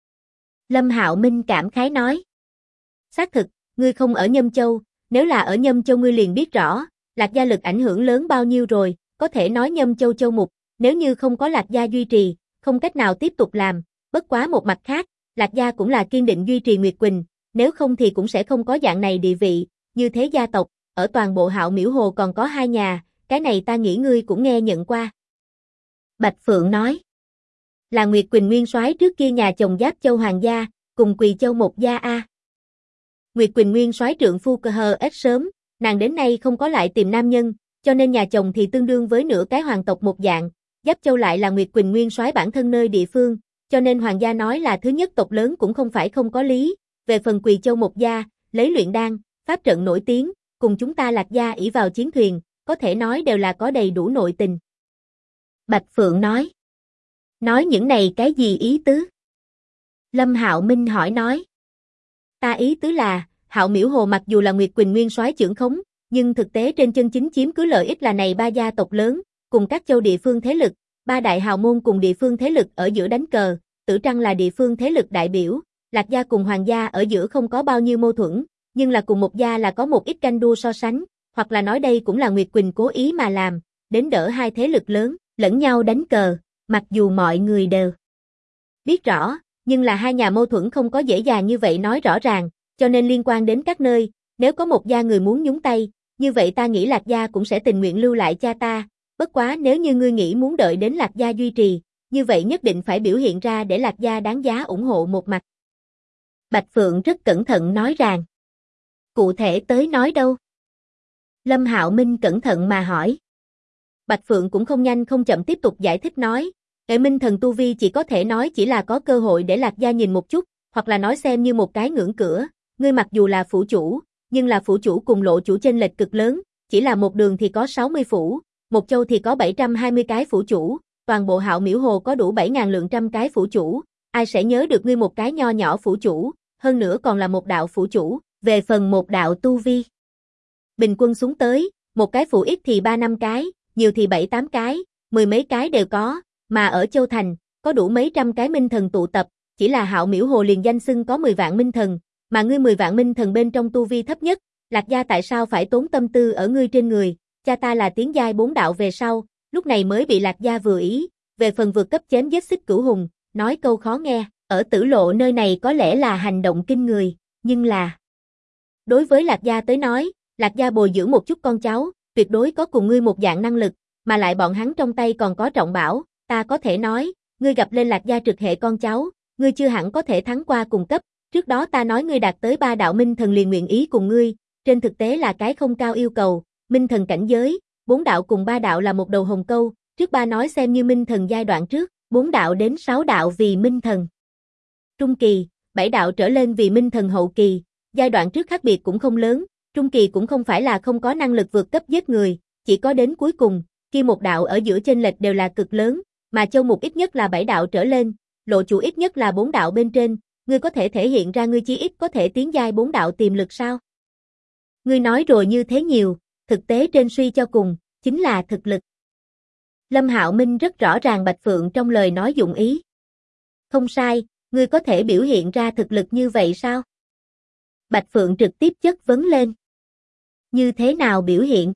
Lâm Hạo Minh cảm khái nói. Xác thực, ngươi không ở Nhâm Châu, nếu là ở Nhâm Châu ngươi liền biết rõ, Lạc Gia lực ảnh hưởng lớn bao nhiêu rồi, có thể nói Nhâm Châu châu mục, nếu như không có Lạc Gia duy trì, không cách nào tiếp tục làm, bất quá một mặt khác, Lạc Gia cũng là kiên định duy trì Nguyệt Quỳnh, nếu không thì cũng sẽ không có dạng này địa vị, như thế gia tộc, ở toàn bộ Hạo Miễu Hồ còn có 2 nhà, cái này ta nghĩ ngươi cũng nghe nhận qua. Bạch Phượng nói. Là Nguyệt Quỳnh nguyên soái trước kia nhà chồng Giáp Châu Hoàng gia, cùng Quỳ Châu một gia a. Nguyệt Quỳnh nguyên soái trượng phu cơ hờ ít sớm, nàng đến nay không có lại tìm nam nhân, cho nên nhà chồng thì tương đương với nửa cái hoàng tộc một dạng, Giáp Châu lại là Nguyệt Quỳnh nguyên soái bản thân nơi địa phương, cho nên hoàng gia nói là thứ nhất tộc lớn cũng không phải không có lý, về phần Quỳ Châu một gia, lấy luyện đan, pháp trận nổi tiếng, cùng chúng ta Lạc Gia ỷ vào chiến thuyền, có thể nói đều là có đầy đủ nội tình. Bạch Phượng nói. Nói những này cái gì ý tứ? Lâm Hạo Minh hỏi nói. Ta ý tứ là, Hạo Miễu Hồ mặc dù là Nguyệt Quỳnh nguyên soái trưởng khống, nhưng thực tế trên chân chính chiếm cứ lợi ích là này 3 gia tộc lớn, cùng các châu địa phương thế lực, 3 đại hào môn cùng địa phương thế lực ở giữa đánh cờ, Tử Trăng là địa phương thế lực đại biểu, Lạc Gia cùng Hoàng gia ở giữa không có bao nhiêu mâu thuẫn, nhưng là cùng một gia là có một ít canh đua so sánh, hoặc là nói đây cũng là Nguyệt Quỳnh cố ý mà làm, đến đỡ hai thế lực lớn, lẫn nhau đánh cờ, mặc dù mọi người đều biết rõ, nhưng là hai nhà mâu thuẫn không có dễ dàng như vậy nói rõ ràng, cho nên liên quan đến các nơi, nếu có một gia người muốn nhúng tay, như vậy ta nghĩ Lạc gia cũng sẽ tình nguyện lưu lại cha ta, bất quá nếu như ngươi nghĩ muốn đợi đến Lạc gia duy trì, như vậy nhất định phải biểu hiện ra để Lạc gia đáng giá ủng hộ một mặt. Bạch Phượng rất cẩn thận nói rằng, cụ thể tới nói đâu? Lâm Hạo Minh cẩn thận mà hỏi. Bạch Phượng cũng không nhanh không chậm tiếp tục giải thích nói, Nghệ Minh Thần tu vi chỉ có thể nói chỉ là có cơ hội để Lạc gia nhìn một chút, hoặc là nói xem như một cái ngưỡng cửa, ngươi mặc dù là phủ chủ, nhưng là phủ chủ cùng lộ chủ chênh lệch cực lớn, chỉ là một đường thì có 60 phủ, một châu thì có 720 cái phủ chủ, toàn bộ Hạo Miễu Hồ có đủ 7.000 lượng trăm cái phủ chủ, ai sẽ nhớ được ngươi một cái nho nhỏ phủ chủ, hơn nữa còn là một đạo phủ chủ, về phần một đạo tu vi. Bình quân xuống tới, một cái phủ ít thì 3-5 cái, nhiều thì 7-8 cái, mười mấy cái đều có, mà ở Châu Thành, có đủ mấy trăm cái minh thần tụ tập, chỉ là Hạo Miễu Hồ liền danh xưng có 10 vạn minh thần, mà ngươi 10 vạn minh thần bên trong tu vi thấp nhất, Lạc gia tại sao phải tốn tâm tư ở ngươi trên người, cha ta là tiến giai 4 đạo về sau, lúc này mới bị Lạc gia vừa ý, về phần vượt cấp chém giết Xích Cửu Hùng, nói câu khó nghe, ở Tử Lộ nơi này có lẽ là hành động kinh người, nhưng là đối với Lạc gia tới nói, Lạc gia bồi dưỡng một chút con cháu, tuyệt đối có cùng ngươi một dạng năng lực, mà lại bọn hắn trong tay còn có trọng bảo, ta có thể nói, ngươi gặp lên Lạc gia trực hệ con cháu, ngươi chưa hẳn có thể thắng qua cùng cấp, trước đó ta nói ngươi đạt tới 3 đạo minh thần liền nguyện ý cùng ngươi, trên thực tế là cái không cao yêu cầu, minh thần cảnh giới, 4 đạo cùng 3 đạo là một đầu hồng câu, trước ba nói xem như minh thần giai đoạn trước, 4 đạo đến 6 đạo vì minh thần trung kỳ, 7 đạo trở lên vì minh thần hậu kỳ, giai đoạn trước khác biệt cũng không lớn, trung kỳ cũng không phải là không có năng lực vượt cấp giết người, chỉ có đến cuối cùng, khi một đạo ở giữa chênh lệch đều là cực lớn, mà Châu Mục ít nhất là 7 đạo trở lên, lộ chủ ít nhất là 4 đạo bên trên, ngươi có thể thể hiện ra ngươi chí ít có thể tiến giai 4 đạo tiềm lực sao? Ngươi nói rồi như thế nhiều, thực tế trên suy cho cùng, chính là thực lực. Lâm Hạo Minh rất rõ ràng Bạch Phượng trong lời nói dụng ý. Không sai, ngươi có thể biểu hiện ra thực lực như vậy sao? Bạch Phượng trực tiếp chất vấn lên. Như thế nào biểu hiện?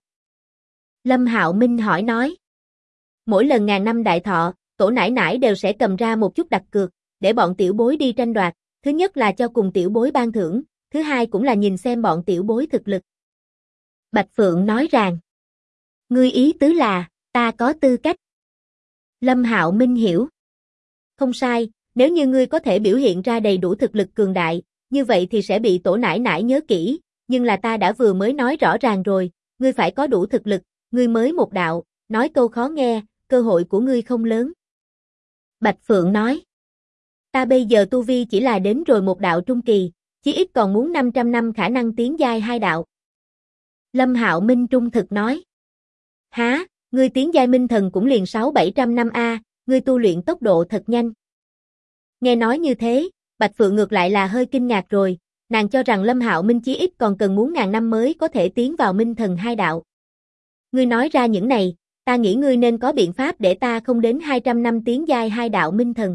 Lâm Hạo Minh hỏi nói. Mỗi lần ngàn năm đại thọ, tổ nải nải đều sẽ cầm ra một chút đặt cược, để bọn tiểu bối đi tranh đoạt, thứ nhất là cho cùng tiểu bối ban thưởng, thứ hai cũng là nhìn xem bọn tiểu bối thực lực. Bạch Phượng nói rằng, ngươi ý tứ là, ta có tư cách. Lâm Hạo Minh hiểu. Không sai, nếu như ngươi có thể biểu hiện ra đầy đủ thực lực cường đại, như vậy thì sẽ bị tổ nải nải nhớ kỹ, nhưng là ta đã vừa mới nói rõ ràng rồi, ngươi phải có đủ thực lực, ngươi mới một đạo, nói câu khó nghe, cơ hội của ngươi không lớn. Bạch Phượng nói, ta bây giờ tu vi chỉ là đến rồi một đạo trung kỳ, chí ít còn muốn 500 năm khả năng tiến giai 2 đạo. Lâm Hạo Minh trung thực nói, há, ngươi tiến giai minh thần cũng liền 600-700 năm a, ngươi tu luyện tốc độ thật nhanh. Nghe nói như thế, Bạch Phượng ngược lại là hơi kinh ngạc rồi, nàng cho rằng Lâm Hạo Minh chí ít còn cần muốn ngàn năm mới có thể tiến vào minh thần 2 đạo. Ngươi nói ra những này, ta nghĩ ngươi nên có biện pháp để ta không đến 200 năm tiến giai 2 đạo minh thần.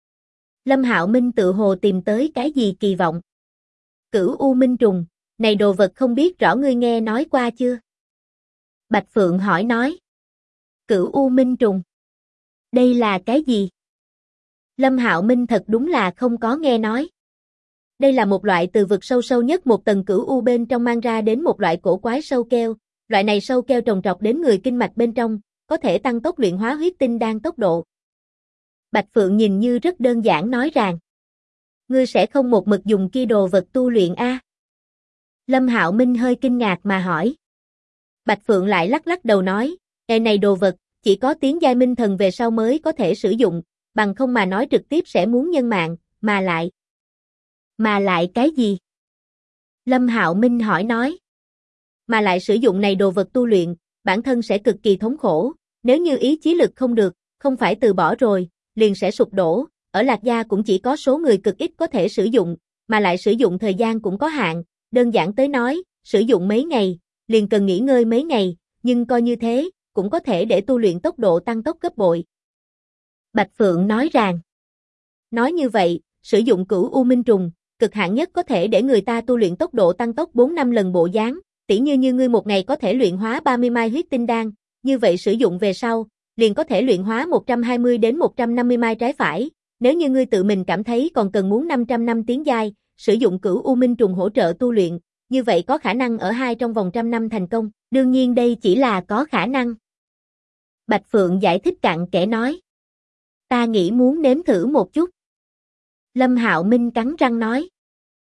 Lâm Hạo Minh tự hồ tìm tới cái gì kỳ vọng. Cửu U Minh Trùng, này đồ vật không biết rõ ngươi nghe nói qua chưa? Bạch Phượng hỏi nói. Cửu U Minh Trùng. Đây là cái gì? Lâm Hạo Minh thật đúng là không có nghe nói. Đây là một loại từ vực sâu sâu nhất một tầng cửu u bên trong mang ra đến một loại cổ quái sâu keo, loại này sâu keo trồng trọt đến người kinh mạch bên trong, có thể tăng tốc luyện hóa huyết tinh đan tốc độ. Bạch Phượng nhìn như rất đơn giản nói rằng, ngươi sẽ không một mực dùng kia đồ vật tu luyện a? Lâm Hạo Minh hơi kinh ngạc mà hỏi. Bạch Phượng lại lắc lắc đầu nói, này đồ vật, chỉ có tiến giai minh thần về sau mới có thể sử dụng, bằng không mà nói trực tiếp sẽ muốn nhân mạng, mà lại cái gì? Lâm Hạo Minh hỏi nói. Mà lại sử dụng này đồ vật tu luyện, bản thân sẽ cực kỳ thống khổ, nếu như ý chí lực không được, không phải từ bỏ rồi, liền sẽ sụp đổ, ở Lạc gia cũng chỉ có số người cực ít có thể sử dụng, mà lại sử dụng thời gian cũng có hạn, đơn giản tới nói, sử dụng mấy ngày, liền cần nghỉ ngơi mấy ngày, nhưng coi như thế, cũng có thể để tu luyện tốc độ tăng tốc gấp bội. Bạch Phượng nói rằng, nói như vậy, sử dụng Cửu U Minh Trùng, cực hạn nhất có thể để người ta tu luyện tốc độ tăng tốc 4-5 lần bộ dáng, tỉ như ngươi một ngày có thể luyện hóa 30 mai huyết tinh đan, như vậy sử dụng về sau, liền có thể luyện hóa 120 đến 150 mai trái phải, nếu như ngươi tự mình cảm thấy còn cần muốn 500 năm tiến giai, sử dụng Cửu U Minh Trùng hỗ trợ tu luyện, như vậy có khả năng ở trong vòng 100 năm thành công, đương nhiên đây chỉ là có khả năng. Bạch Phượng giải thích cặn kẽ nói. Ta nghĩ muốn nếm thử một chút. Lâm Hạo Minh cắn răng nói.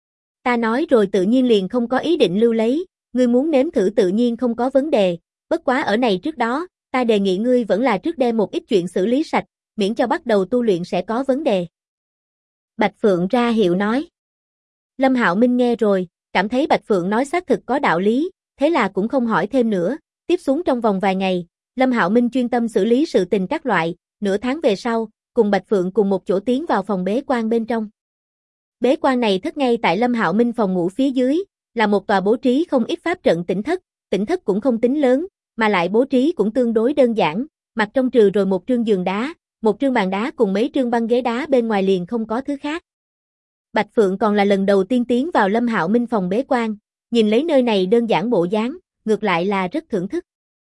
Ta nói rồi tự nhiên liền không có ý định lưu lấy, ngươi muốn nếm thử tự nhiên không có vấn đề, bất quá ở này trước đó, ta đề nghị ngươi vẫn là trước đem một ít chuyện xử lý sạch, miễn cho bắt đầu tu luyện sẽ có vấn đề. Bạch Phượng ra hiệu nói. Lâm Hạo Minh nghe rồi, cảm thấy Bạch Phượng nói xác thực có đạo lý, thế là cũng không hỏi thêm nữa, tiếp xuống trong vòng vài ngày, Lâm Hạo Minh chuyên tâm xử lý sự tình các loại, nửa tháng về sau, cùng Bạch Phượng cùng một chỗ tiến vào phòng bế quan bên trong. Bế quan này thất ngay tại Lâm Hạo Minh phòng ngủ phía dưới, là một tòa bố trí không ít pháp trận tỉnh thất cũng không tính lớn, mà lại bố trí cũng tương đối đơn giản, mặt trong trừ rồi một trương giường đá, một trương bàn đá cùng mấy trương băng ghế đá bên ngoài liền không có thứ khác. Bạch Phượng còn là lần đầu tiên tiến vào Lâm Hạo Minh phòng bế quan, nhìn lấy nơi này đơn giản bộ dáng, ngược lại là rất thưởng thức.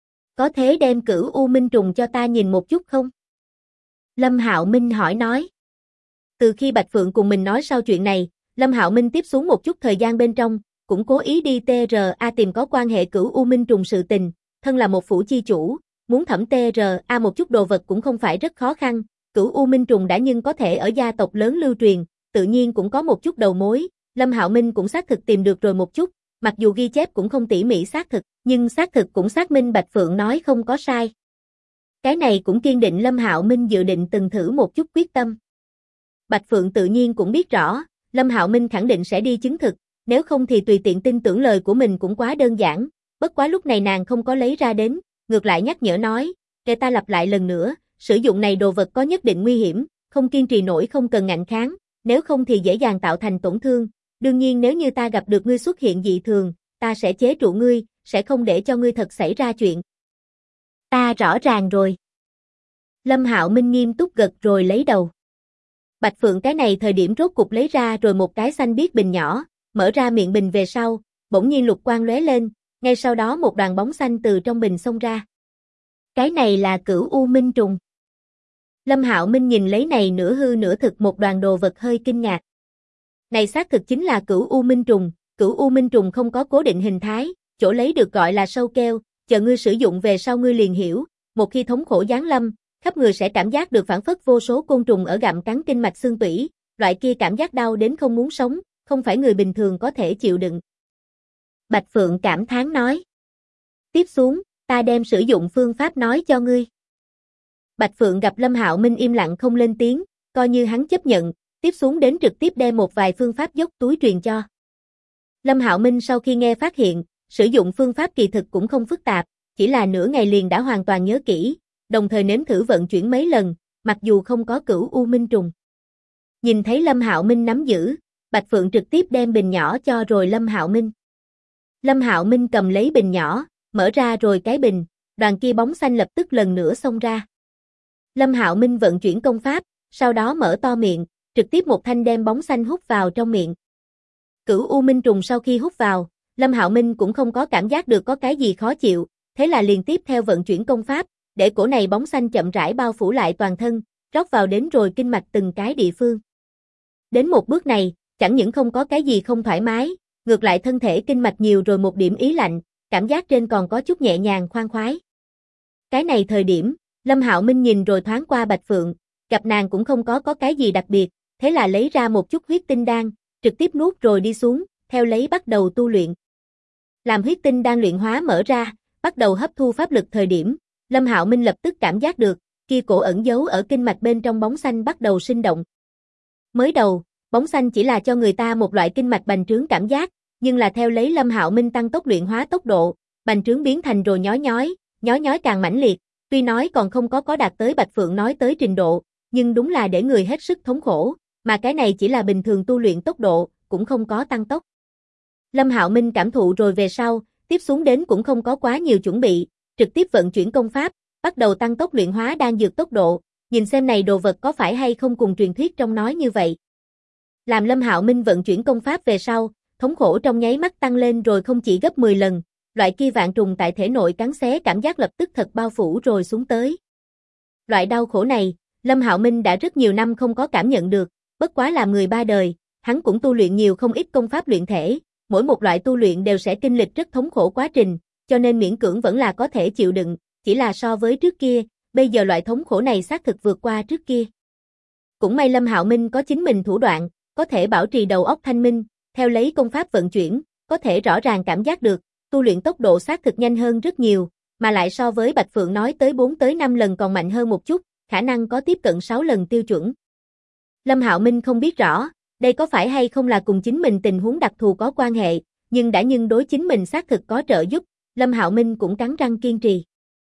Có thể đem Cửu U Minh Trùng cho ta nhìn một chút không? Lâm Hạo Minh hỏi nói. Từ khi Bạch Phượng cùng mình nói sau chuyện này, Lâm Hạo Minh tiếp xuống một chút thời gian bên trong, cũng cố ý đi TRA tìm có quan hệ Cửu U Minh Trùng sự tình, thân là một phủ chi chủ, muốn thẩm TRA một chút đồ vật cũng không phải rất khó khăn, Cửu U Minh Trùng đã nhưng có thể ở gia tộc lớn lưu truyền, tự nhiên cũng có một chút đầu mối, Lâm Hạo Minh cũng xác thực tìm được rồi một chút, mặc dù ghi chép cũng không tỉ mỉ xác thực, nhưng xác thực cũng xác minh Bạch Phượng nói không có sai. Cái này cũng kiên định Lâm Hạo Minh dự định từng thử một chút quyết tâm. Bạch Phượng tự nhiên cũng biết rõ, Lâm Hạo Minh khẳng định sẽ đi chứng thực, nếu không thì tùy tiện tin tưởng lời của mình cũng quá đơn giản, bất quá lúc này nàng không có lấy ra đến, ngược lại nhắc nhở nói, để ta lặp lại lần nữa, sử dụng này đồ vật có nhất định nguy hiểm, không kiên trì nổi không cần ngạnh kháng, nếu không thì dễ dàng tạo thành tổn thương, đương nhiên nếu như ta gặp được ngươi xuất hiện dị thường, ta sẽ chế trụ ngươi, sẽ không để cho ngươi thật xảy ra chuyện. Ta rõ ràng rồi. Lâm Hạo Minh nghiêm túc gật rồi lấy đầu. Bạch Phượng cái này thời điểm rốt cục lấy ra rồi một cái xanh biếc bình nhỏ, mở ra miệng bình về sau, bỗng nhiên lục quang lóe lên, ngay sau đó một đoàn bóng xanh từ trong bình xông ra. Cái này là Cửu U Minh Trùng. Lâm Hạo Minh nhìn lấy này nửa hư nửa thực một đoàn đồ vật hơi kinh ngạc. Này xác thực chính là Cửu U Minh Trùng, Cửu U Minh Trùng không có cố định hình thái, chỗ lấy được gọi là sâu keo, chờ ngươi sử dụng về sau ngươi liền hiểu, một khi thống khổ giáng lâm, khắp người sẽ cảm giác được phảng phất vô số côn trùng ở gặm cắn kinh mạch xương tủy, loại kia cảm giác đau đến không muốn sống, không phải người bình thường có thể chịu đựng. Bạch Phượng cảm thán nói. Tiếp xuống, ta đem sử dụng phương pháp nói cho ngươi. Bạch Phượng gặp Lâm Hạo Minh im lặng không lên tiếng, coi như hắn chấp nhận, tiếp xuống đến trực tiếp đem một vài phương pháp dốc túi truyền cho. Lâm Hạo Minh sau khi nghe phát hiện, sử dụng phương pháp kỳ thực cũng không phức tạp, chỉ là nửa ngày liền đã hoàn toàn nhớ kỹ, đồng thời nếm thử vận chuyển mấy lần, mặc dù không có Cửu U Minh Trùng. Nhìn thấy Lâm Hạo Minh nắm giữ, Bạch Phượng trực tiếp đem bình nhỏ cho rồi Lâm Hạo Minh. Lâm Hạo Minh cầm lấy bình nhỏ, mở ra rồi cái bình, đoàn kia bóng xanh lập tức lần nữa xông ra. Lâm Hạo Minh vận chuyển công pháp, sau đó mở to miệng, trực tiếp một thanh đem bóng xanh hút vào trong miệng. Cửu U Minh Trùng sau khi hút vào, Lâm Hạo Minh cũng không có cảm giác được có cái gì khó chịu, thế là liền tiếp theo vận chuyển công pháp, để cổ này bóng xanh chậm rãi bao phủ lại toàn thân, rót vào đến rồi kinh mạch từng cái địa phương. Đến một bước này, chẳng những không có cái gì không thoải mái, ngược lại thân thể kinh mạch nhiều rồi một điểm ý lạnh, cảm giác trên còn có chút nhẹ nhàng khoan khoái. Cái này thời điểm, Lâm Hạo Minh nhìn rồi thoáng qua Bạch Phượng, gặp nàng cũng không có cái gì đặc biệt, thế là lấy ra một chút huyết tinh đan, trực tiếp nuốt rồi đi xuống, theo lấy bắt đầu tu luyện. Làm huyết tinh đan luyện hóa mở ra, bắt đầu hấp thu pháp lực thời điểm, Lâm Hạo Minh lập tức cảm giác được, kia cổ ẩn giấu ở kinh mạch bên trong bóng xanh bắt đầu sinh động. Mới đầu, bóng xanh chỉ là cho người ta một loại kinh mạch bành trướng cảm giác, nhưng là theo lấy Lâm Hạo Minh tăng tốc luyện hóa tốc độ, bành trướng biến thành rồi nhói nhói càng mãnh liệt, tuy nói còn không có đạt tới Bạch Phượng nói tới trình độ, nhưng đúng là để người hết sức thống khổ, mà cái này chỉ là bình thường tu luyện tốc độ, cũng không có tăng tốc. Lâm Hạo Minh cảm thụ rồi về sau, tiếp xuống đến cũng không có quá nhiều chuẩn bị, trực tiếp vận chuyển công pháp, bắt đầu tăng tốc luyện hóa đan dược tốc độ, nhìn xem này đồ vật có phải hay không cùng truyền thuyết trong nói như vậy. Làm Lâm Hạo Minh vận chuyển công pháp về sau, thống khổ trong nháy mắt tăng lên rồi không chỉ gấp 10 lần, loại kia vạn trùng tại thể nội cắn xé cảm giác lập tức thật bao phủ rồi xuống tới. Loại đau khổ này, Lâm Hạo Minh đã rất nhiều năm không có cảm nhận được, bất quá làm người ba đời, hắn cũng tu luyện nhiều không ít công pháp luyện thể, mỗi một loại tu luyện đều sẽ kinh lịch rất thống khổ quá trình, cho nên miễn cưỡng vẫn là có thể chịu đựng, chỉ là so với trước kia, bây giờ loại thống khổ này xác thực vượt qua trước kia. Cũng may Lâm Hạo Minh có chính mình thủ đoạn, có thể bảo trì đầu óc thanh minh, theo lấy công pháp vận chuyển, có thể rõ ràng cảm giác được, tu luyện tốc độ xác thực nhanh hơn rất nhiều, mà lại so với Bạch Phượng nói tới 4 tới 5 lần còn mạnh hơn một chút, khả năng có tiếp cận 6 lần tiêu chuẩn. Lâm Hạo Minh không biết rõ, đây có phải hay không là cùng chính mình tình huống đặc thù có quan hệ, nhưng đối chính mình xác thực có trợ giúp, Lâm Hạo Minh cũng cắn răng kiên trì.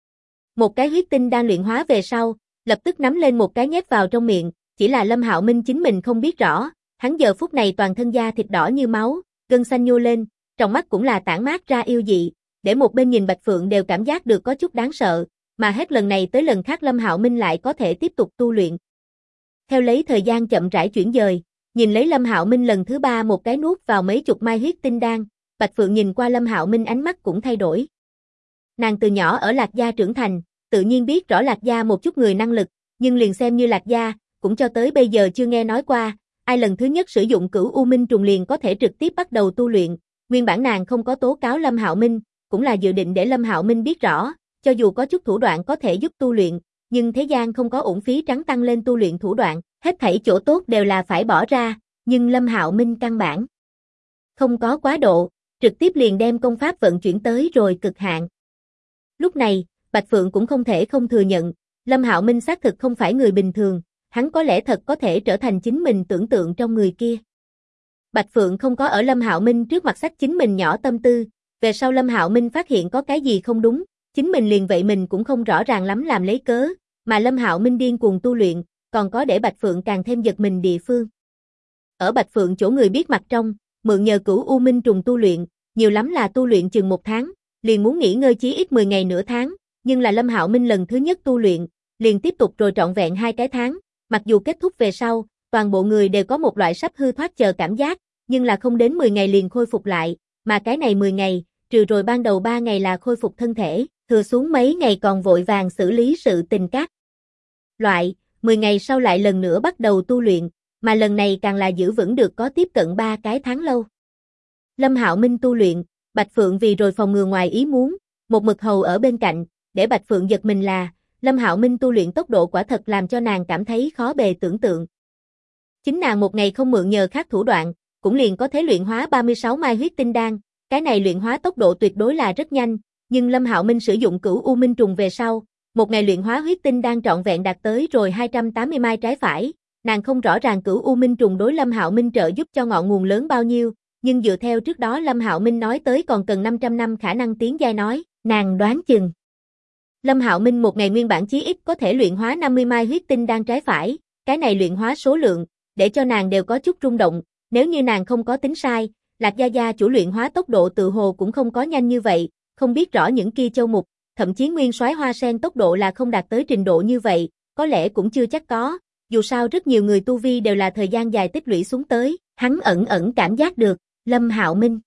Một cái huyết tinh đang luyện hóa về sau, lập tức nắm lên một cái nhét vào trong miệng, chỉ là Lâm Hạo Minh chính mình không biết rõ, hắn giờ phút này toàn thân da thịt đỏ như máu, gân xanh nhô lên, trong mắt cũng là tản mát ra yêu dị, để một bên nhìn Bạch Phượng đều cảm giác được có chút đáng sợ, mà hết lần này tới lần khác Lâm Hạo Minh lại có thể tiếp tục tu luyện. Theo lấy thời gian chậm rãi chuyển dời, nhìn lấy Lâm Hạo Minh lần thứ 3 một cái nuốt vào mấy chục mai huyết tinh đan, Bạch Phượng nhìn qua Lâm Hạo Minh ánh mắt cũng thay đổi. Nàng từ nhỏ ở Lạc Gia trưởng thành, tự nhiên biết rõ Lạc Gia một chút người năng lực, nhưng liền xem như Lạc Gia, cũng cho tới bây giờ chưa nghe nói qua, ai lần thứ nhất sử dụng Cửu U Minh trùng liền có thể trực tiếp bắt đầu tu luyện, nguyên bản nàng không có tố cáo Lâm Hạo Minh, cũng là dự định để Lâm Hạo Minh biết rõ, cho dù có chút thủ đoạn có thể giúp tu luyện, nhưng thế gian không có uổng phí trắng tăng lên tu luyện thủ đoạn, hết thảy chỗ tốt đều là phải bỏ ra, nhưng Lâm Hạo Minh căn bản không có quá độ, trực tiếp liền đem công pháp vận chuyển tới rồi cực hạn. Lúc này, Bạch Phượng cũng không thể không thừa nhận, Lâm Hạo Minh xác thực không phải người bình thường, hắn có lẽ thật có thể trở thành chính mình tưởng tượng trong người kia. Bạch Phượng không có ở Lâm Hạo Minh trước mặt sách chính mình nhỏ tâm tư, về sau Lâm Hạo Minh phát hiện có cái gì không đúng, chính mình liền vậy mình cũng không rõ ràng lắm làm lấy cớ, mà Lâm Hạo Minh điên cuồng tu luyện, còn có để Bạch Phượng càng thêm giật mình địa phương. Ở Bạch Phượng chỗ người biết mặt trong, mượn nhờ Cửu U Minh trùng tu luyện, nhiều lắm là tu luyện chừng 1 tháng, liền muốn nghỉ ngơi chí ít 10 ngày nửa tháng, nhưng là Lâm Hạo Minh lần thứ nhất tu luyện, liền tiếp tục rồi trọn vẹn 2 cái tháng, mặc dù kết thúc về sau, toàn bộ người đều có một loại sắp hư thoát chờ cảm giác, nhưng là không đến 10 ngày liền khôi phục lại, mà cái này 10 ngày, trừ rồi ban đầu 3 ngày là khôi phục thân thể, thừa xuống mấy ngày còn vội vàng xử lý sự tình các loại, 10 ngày sau lại lần nữa bắt đầu tu luyện, mà lần này càng là giữ vững được có tiếp cận 3 cái tháng lâu. Lâm Hạo Minh tu luyện, Bạch Phượng vì rồi phòng ngừa ngoài ý muốn, một mực hầu ở bên cạnh, để Bạch Phượng giật mình là, Lâm Hạo Minh tu luyện tốc độ quả thật làm cho nàng cảm thấy khó bề tưởng tượng. Chính nàng một ngày không mượn nhờ khác thủ đoạn, cũng liền có thể luyện hóa 36 mai huyết tinh đan, cái này luyện hóa tốc độ tuyệt đối là rất nhanh, nhưng Lâm Hạo Minh sử dụng Cửu U Minh trùng về sau, một ngày luyện hóa huyết tinh đan trọn vẹn đạt tới rồi 280 mai trái phải, nàng không rõ ràng Cửu U Minh trùng đối Lâm Hạo Minh trợ giúp cho ngọn nguồn lớn bao nhiêu, nhưng dựa theo trước đó Lâm Hạo Minh nói tới còn cần 500 năm khả năng tiến giai nói, nàng đoán chừng Lâm Hạo Minh một ngày nguyên bản chí ít có thể luyện hóa 50 mai huyết tinh đan trái phải, cái này luyện hóa số lượng, để cho nàng đều có chút rung động, nếu như nàng không có tính sai, Lạc Gia Gia chủ luyện hóa tốc độ tự hồ cũng không có nhanh như vậy, không biết rõ những kia châu mục, thậm chí nguyên soái Hoa Sen tốc độ là không đạt tới trình độ như vậy, có lẽ cũng chưa chắc có, dù sao rất nhiều người tu vi đều là thời gian dài tích lũy xuống tới, hắn ẩn cảm giác được, Lâm Hạo Minh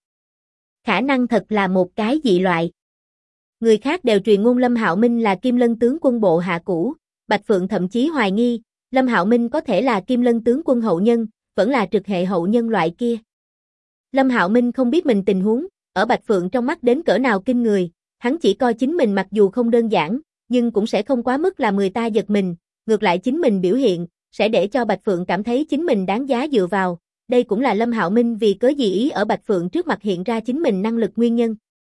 khả năng thật là một cái dị loại. Người khác đều truyền ngôn Lâm Hạo Minh là Kim Lân tướng quân bộ hạ cũ, Bạch Phượng thậm chí hoài nghi, Lâm Hạo Minh có thể là Kim Lân tướng quân hậu nhân, vẫn là trực hệ hậu nhân loại kia. Lâm Hạo Minh không biết mình tình huống, ở Bạch Phượng trong mắt đến cỡ nào kinh người, hắn chỉ coi chính mình mặc dù không đơn giản, nhưng cũng sẽ không quá mức làm người ta giật mình, ngược lại chính mình biểu hiện, sẽ để cho Bạch Phượng cảm thấy chính mình đáng giá dựa vào, đây cũng là Lâm Hạo Minh vì cớ gì ý ở Bạch Phượng trước mặt hiện ra chính mình năng lực nguyên nhân.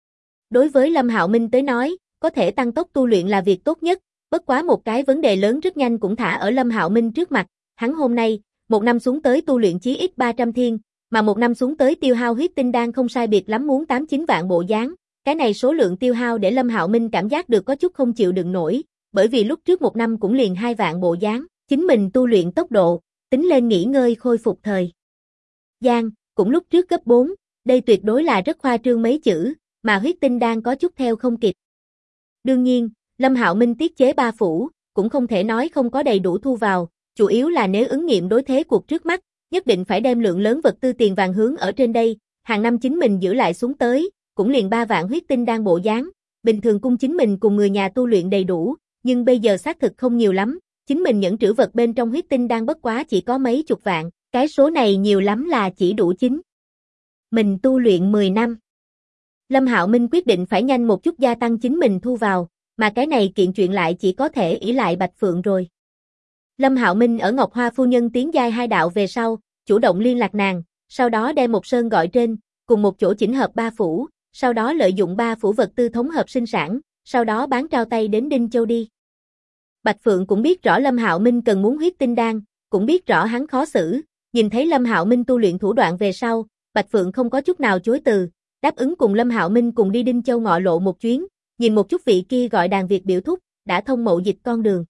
Đối với Lâm Hạo Minh tới nói, có thể tăng tốc tu luyện là việc tốt nhất, bất quá một cái vấn đề lớn rất nhanh cũng thả ở Lâm Hạo Minh trước mặt, hắn hôm nay, 1 năm xuống tới tu luyện chí ít 300 thiên, mà 1 năm xuống tới tiêu hao huyết tinh đan không sai biệt lắm muốn 8-9 vạn bộ dáng, cái này số lượng tiêu hao để Lâm Hạo Minh cảm giác được có chút không chịu đựng nổi, bởi vì lúc trước 1 năm cũng liền 2 vạn bộ dáng, chính mình tu luyện tốc độ, tính lên nghỉ ngơi khôi phục thời gian, cũng lúc trước gấp 4, đây tuyệt đối là rất khoa trương mấy chữ, mà huyết tinh đan có chút theo không kịp. Đương nhiên, Lâm Hạo Minh tiết chế 3 phủ, cũng không thể nói không có đầy đủ thu vào, chủ yếu là nếu ứng nghiệm đối thế cuộc trước mắt, nhất định phải đem lượng lớn vật tư tiền vàng hướng ở trên đây, hàng năm chính mình giữ lại xuống tới, cũng liền 3 vạn huyết tinh đan bộ dáng, bình thường cung chính mình cùng người nhà tu luyện đầy đủ, nhưng bây giờ xác thực không nhiều lắm, chính mình nhẫn trữ vật bên trong huyết tinh đan bất quá chỉ có mấy chục vạn, Cái số này nhiều lắm là chỉ đủ chính mình tu luyện 10 năm. Lâm Hạo Minh quyết định phải nhanh một chút gia tăng chính mình thu vào, mà cái này kiện chuyện lại chỉ có thể ỷ lại Bạch Phượng rồi. Lâm Hạo Minh ở Ngọc Hoa phu nhân tiến giai 2 đạo về sau, chủ động liên lạc nàng, sau đó đem một sơn gọi trên, cùng một chỗ chỉnh hợp 3 phủ, sau đó lợi dụng 3 phủ vật tư thống hợp sinh sản, sau đó bán trao tay đến Đinh Châu đi. Bạch Phượng cũng biết rõ Lâm Hạo Minh cần muốn huyết tinh đan, cũng biết rõ hắn khó xử, nhìn thấy Lâm Hạo Minh tu luyện thủ đoạn về sau, Bạch Phượng không có chút nào chối từ, đáp ứng cùng Lâm Hạo Minh cùng đi Đinh Châu Ngọ Lộ một chuyến, nhìn một chút vị kia gọi Đàn Việt biểu thúc, đã thông mậu dịch con đường.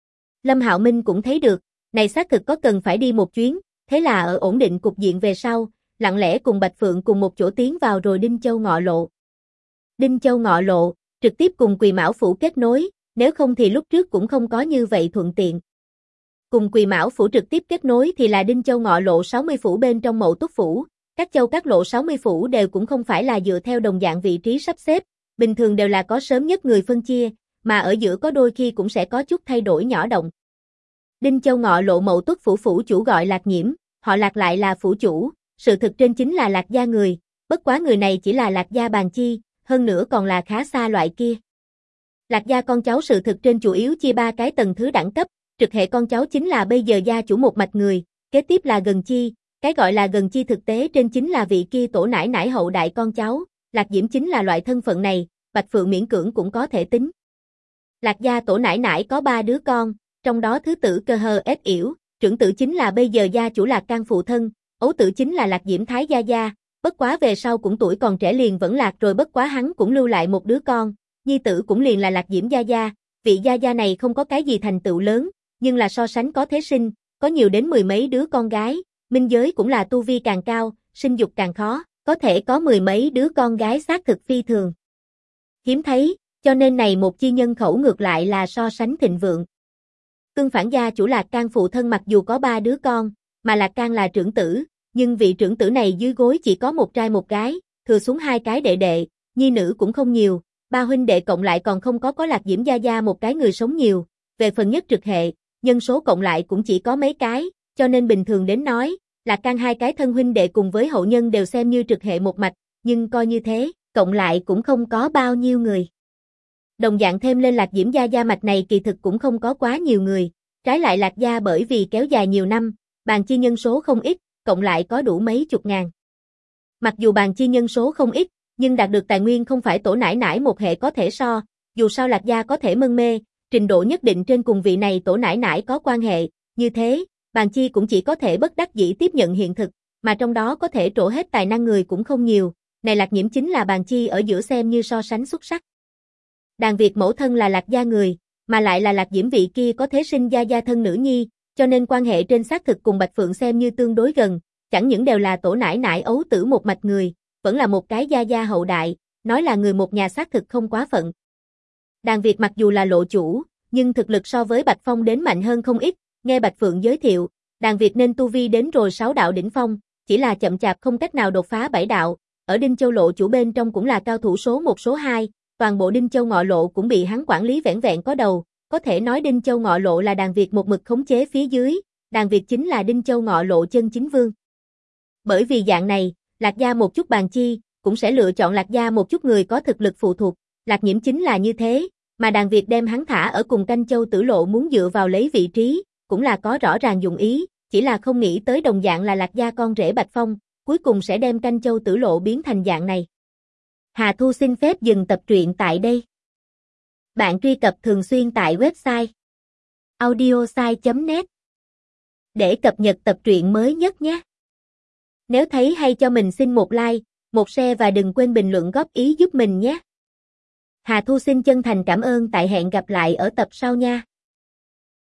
Lâm Hạo Minh cũng thấy được, này xác thực có cần phải đi một chuyến, thế là ở ổn định cục diện về sau, lặng lẽ cùng Bạch Phượng cùng một chỗ tiến vào rồi Đinh Châu Ngọ Lộ. Đinh Châu Ngọ Lộ, trực tiếp cùng Quỳ Mão Phủ kết nối, nếu không thì lúc trước cũng không có như vậy thuận tiện. Cùng Quỳ Mão Phủ trực tiếp kết nối thì là Đinh Châu Ngọ Lộ 60 phủ bên trong Mậu Tuất Phủ, các châu các lộ 60 phủ đều cũng không phải là dựa theo đồng dạng vị trí sắp xếp, bình thường đều là có sớm nhất người phân chia, mà ở giữa có đôi khi cũng sẽ có chút thay đổi nhỏ động. Đinh Châu Ngọ Lộ Mậu Tuất Phủ phủ chủ gọi Lạc Nhiễm, họ Lạc lại là phủ chủ, sự thực trên chính là Lạc gia người, bất quá người này chỉ là Lạc gia bàn chi, hơn nữa còn là khá xa loại kia. Lạc gia con cháu sự thực trên chủ yếu chia 3 cái tầng thứ đẳng cấp, trực hệ con cháu chính là bây giờ gia chủ một mạch người, kế tiếp là gần chi, cái gọi là gần chi thực tế trên chính là vị kia tổ nải nải hậu đại con cháu, Lạc Diễm chính là loại thân phận này, Bạch Phượng miễn cưỡng cũng có thể tính. Lạc gia tổ nải nải có 3 đứa con, trong đó thứ tử Cơ Hờ Ép Yểu, trưởng tử chính là bây giờ gia chủ Lạc Can phụ thân, ấu tử chính là Lạc Diễm Thái gia gia, bất quá về sau cũng tuổi còn trẻ liền vẫn lạc rồi, bất quá hắn cũng lưu lại một đứa con, nhi tử cũng liền là Lạc Diễm gia gia, vị gia gia này không có cái gì thành tựu lớn, nhưng là so sánh có thế sinh, có nhiều đến 10 mấy đứa con gái, minh giới cũng là tu vi càng cao, sinh dục càng khó, có thể có 10 mấy đứa con gái xác thực phi thường hiếm thấy, cho nên này một chi nhân khẩu ngược lại là so sánh thịnh vượng. Tương phản gia chủ Lạc Can phụ thân mặc dù có 3 đứa con, mà Lạc Can là trưởng tử, nhưng vị trưởng tử này dưới gối chỉ có một trai một gái, thừa xuống 2 cái đệ đệ, nhi nữ cũng không nhiều, 3 huynh đệ cộng lại còn không có Lạc Diễm gia gia một cái người sống nhiều, về phần nhất trực hệ, nhân số cộng lại cũng chỉ có mấy cái, cho nên bình thường đến nói, Lạc Can 2 cái thân huynh đệ cùng với hậu nhân đều xem như trực hệ một mạch, nhưng coi như thế, cộng lại cũng không có bao nhiêu người. Đồng dạng thêm lên Lạc Diễm gia gia mạch này kỳ thực cũng không có quá nhiều người, trái lại Lạc gia bởi vì kéo dài nhiều năm, bàn chi nhân số không ít, cộng lại có đủ mấy chục ngàn. Mặc dù bàn chi nhân số không ít, nhưng đạt được tài nguyên không phải tổ nải nải một hệ có thể so, dù sao Lạc gia có thể mân mê, trình độ nhất định trên cùng vị này tổ nải nải có quan hệ, như thế, bàn chi cũng chỉ có thể bất đắc dĩ tiếp nhận hiện thực, mà trong đó có thể trổ hết tài năng người cũng không nhiều, này Lạc Nhiễm chính là bàn chi ở giữa xem như so sánh xuất sắc. Đàn Việt mẫu thân là Lạc gia người, mà lại là Lạc Diễm vị kia có thế sinh gia gia thân nữ nhi, cho nên quan hệ trên xác thực cùng Bạch Phượng xem như tương đối gần, chẳng những đều là tổ nải nải ấu tử một mạch người, vẫn là một cái gia gia hậu đại, nói là người một nhà xác thực không quá phận. Đàn Việt mặc dù là lộ chủ, nhưng thực lực so với Bạch Phong đến mạnh hơn không ít, nghe Bạch Phượng giới thiệu, Đàn Việt nên tu vi đến rồi 6 đạo đỉnh phong, chỉ là chậm chạp không cách nào đột phá 7 đạo, ở Đinh Châu lộ chủ bên trong cũng là cao thủ số 1 số 2, toàn bộ Đinh Châu Ngọ Lộ cũng bị hắn quản lý vẻn vẹn có đầu, có thể nói Đinh Châu Ngọ Lộ là Đàn Việt một mực khống chế phía dưới, Đàn Việt chính là Đinh Châu Ngọ Lộ chân chính vương. Bởi vì dạng này, Lạc gia một chút bàn chi, cũng sẽ lựa chọn Lạc gia một chút người có thực lực phụ thuộc, Lạc Nhiễm chính là như thế, mà Đàn Việt đem hắn thả ở cùng Canh Châu Tử Lộ muốn dựa vào lấy vị trí, cũng là có rõ ràng dụng ý, chỉ là không nghĩ tới đồng dạng là Lạc gia con rể Bạch Phong, cuối cùng sẽ đem Canh Châu Tử Lộ biến thành dạng này. Hà Thu xin phép dừng tập truyện tại đây. Bạn truy cập thường xuyên tại website audiosai.net để cập nhật tập truyện mới nhất nhé. Nếu thấy hay cho mình xin một like, một share và đừng quên bình luận góp ý giúp mình nhé. Hà Thu xin chân thành cảm ơn, tại hẹn gặp lại ở tập sau nha.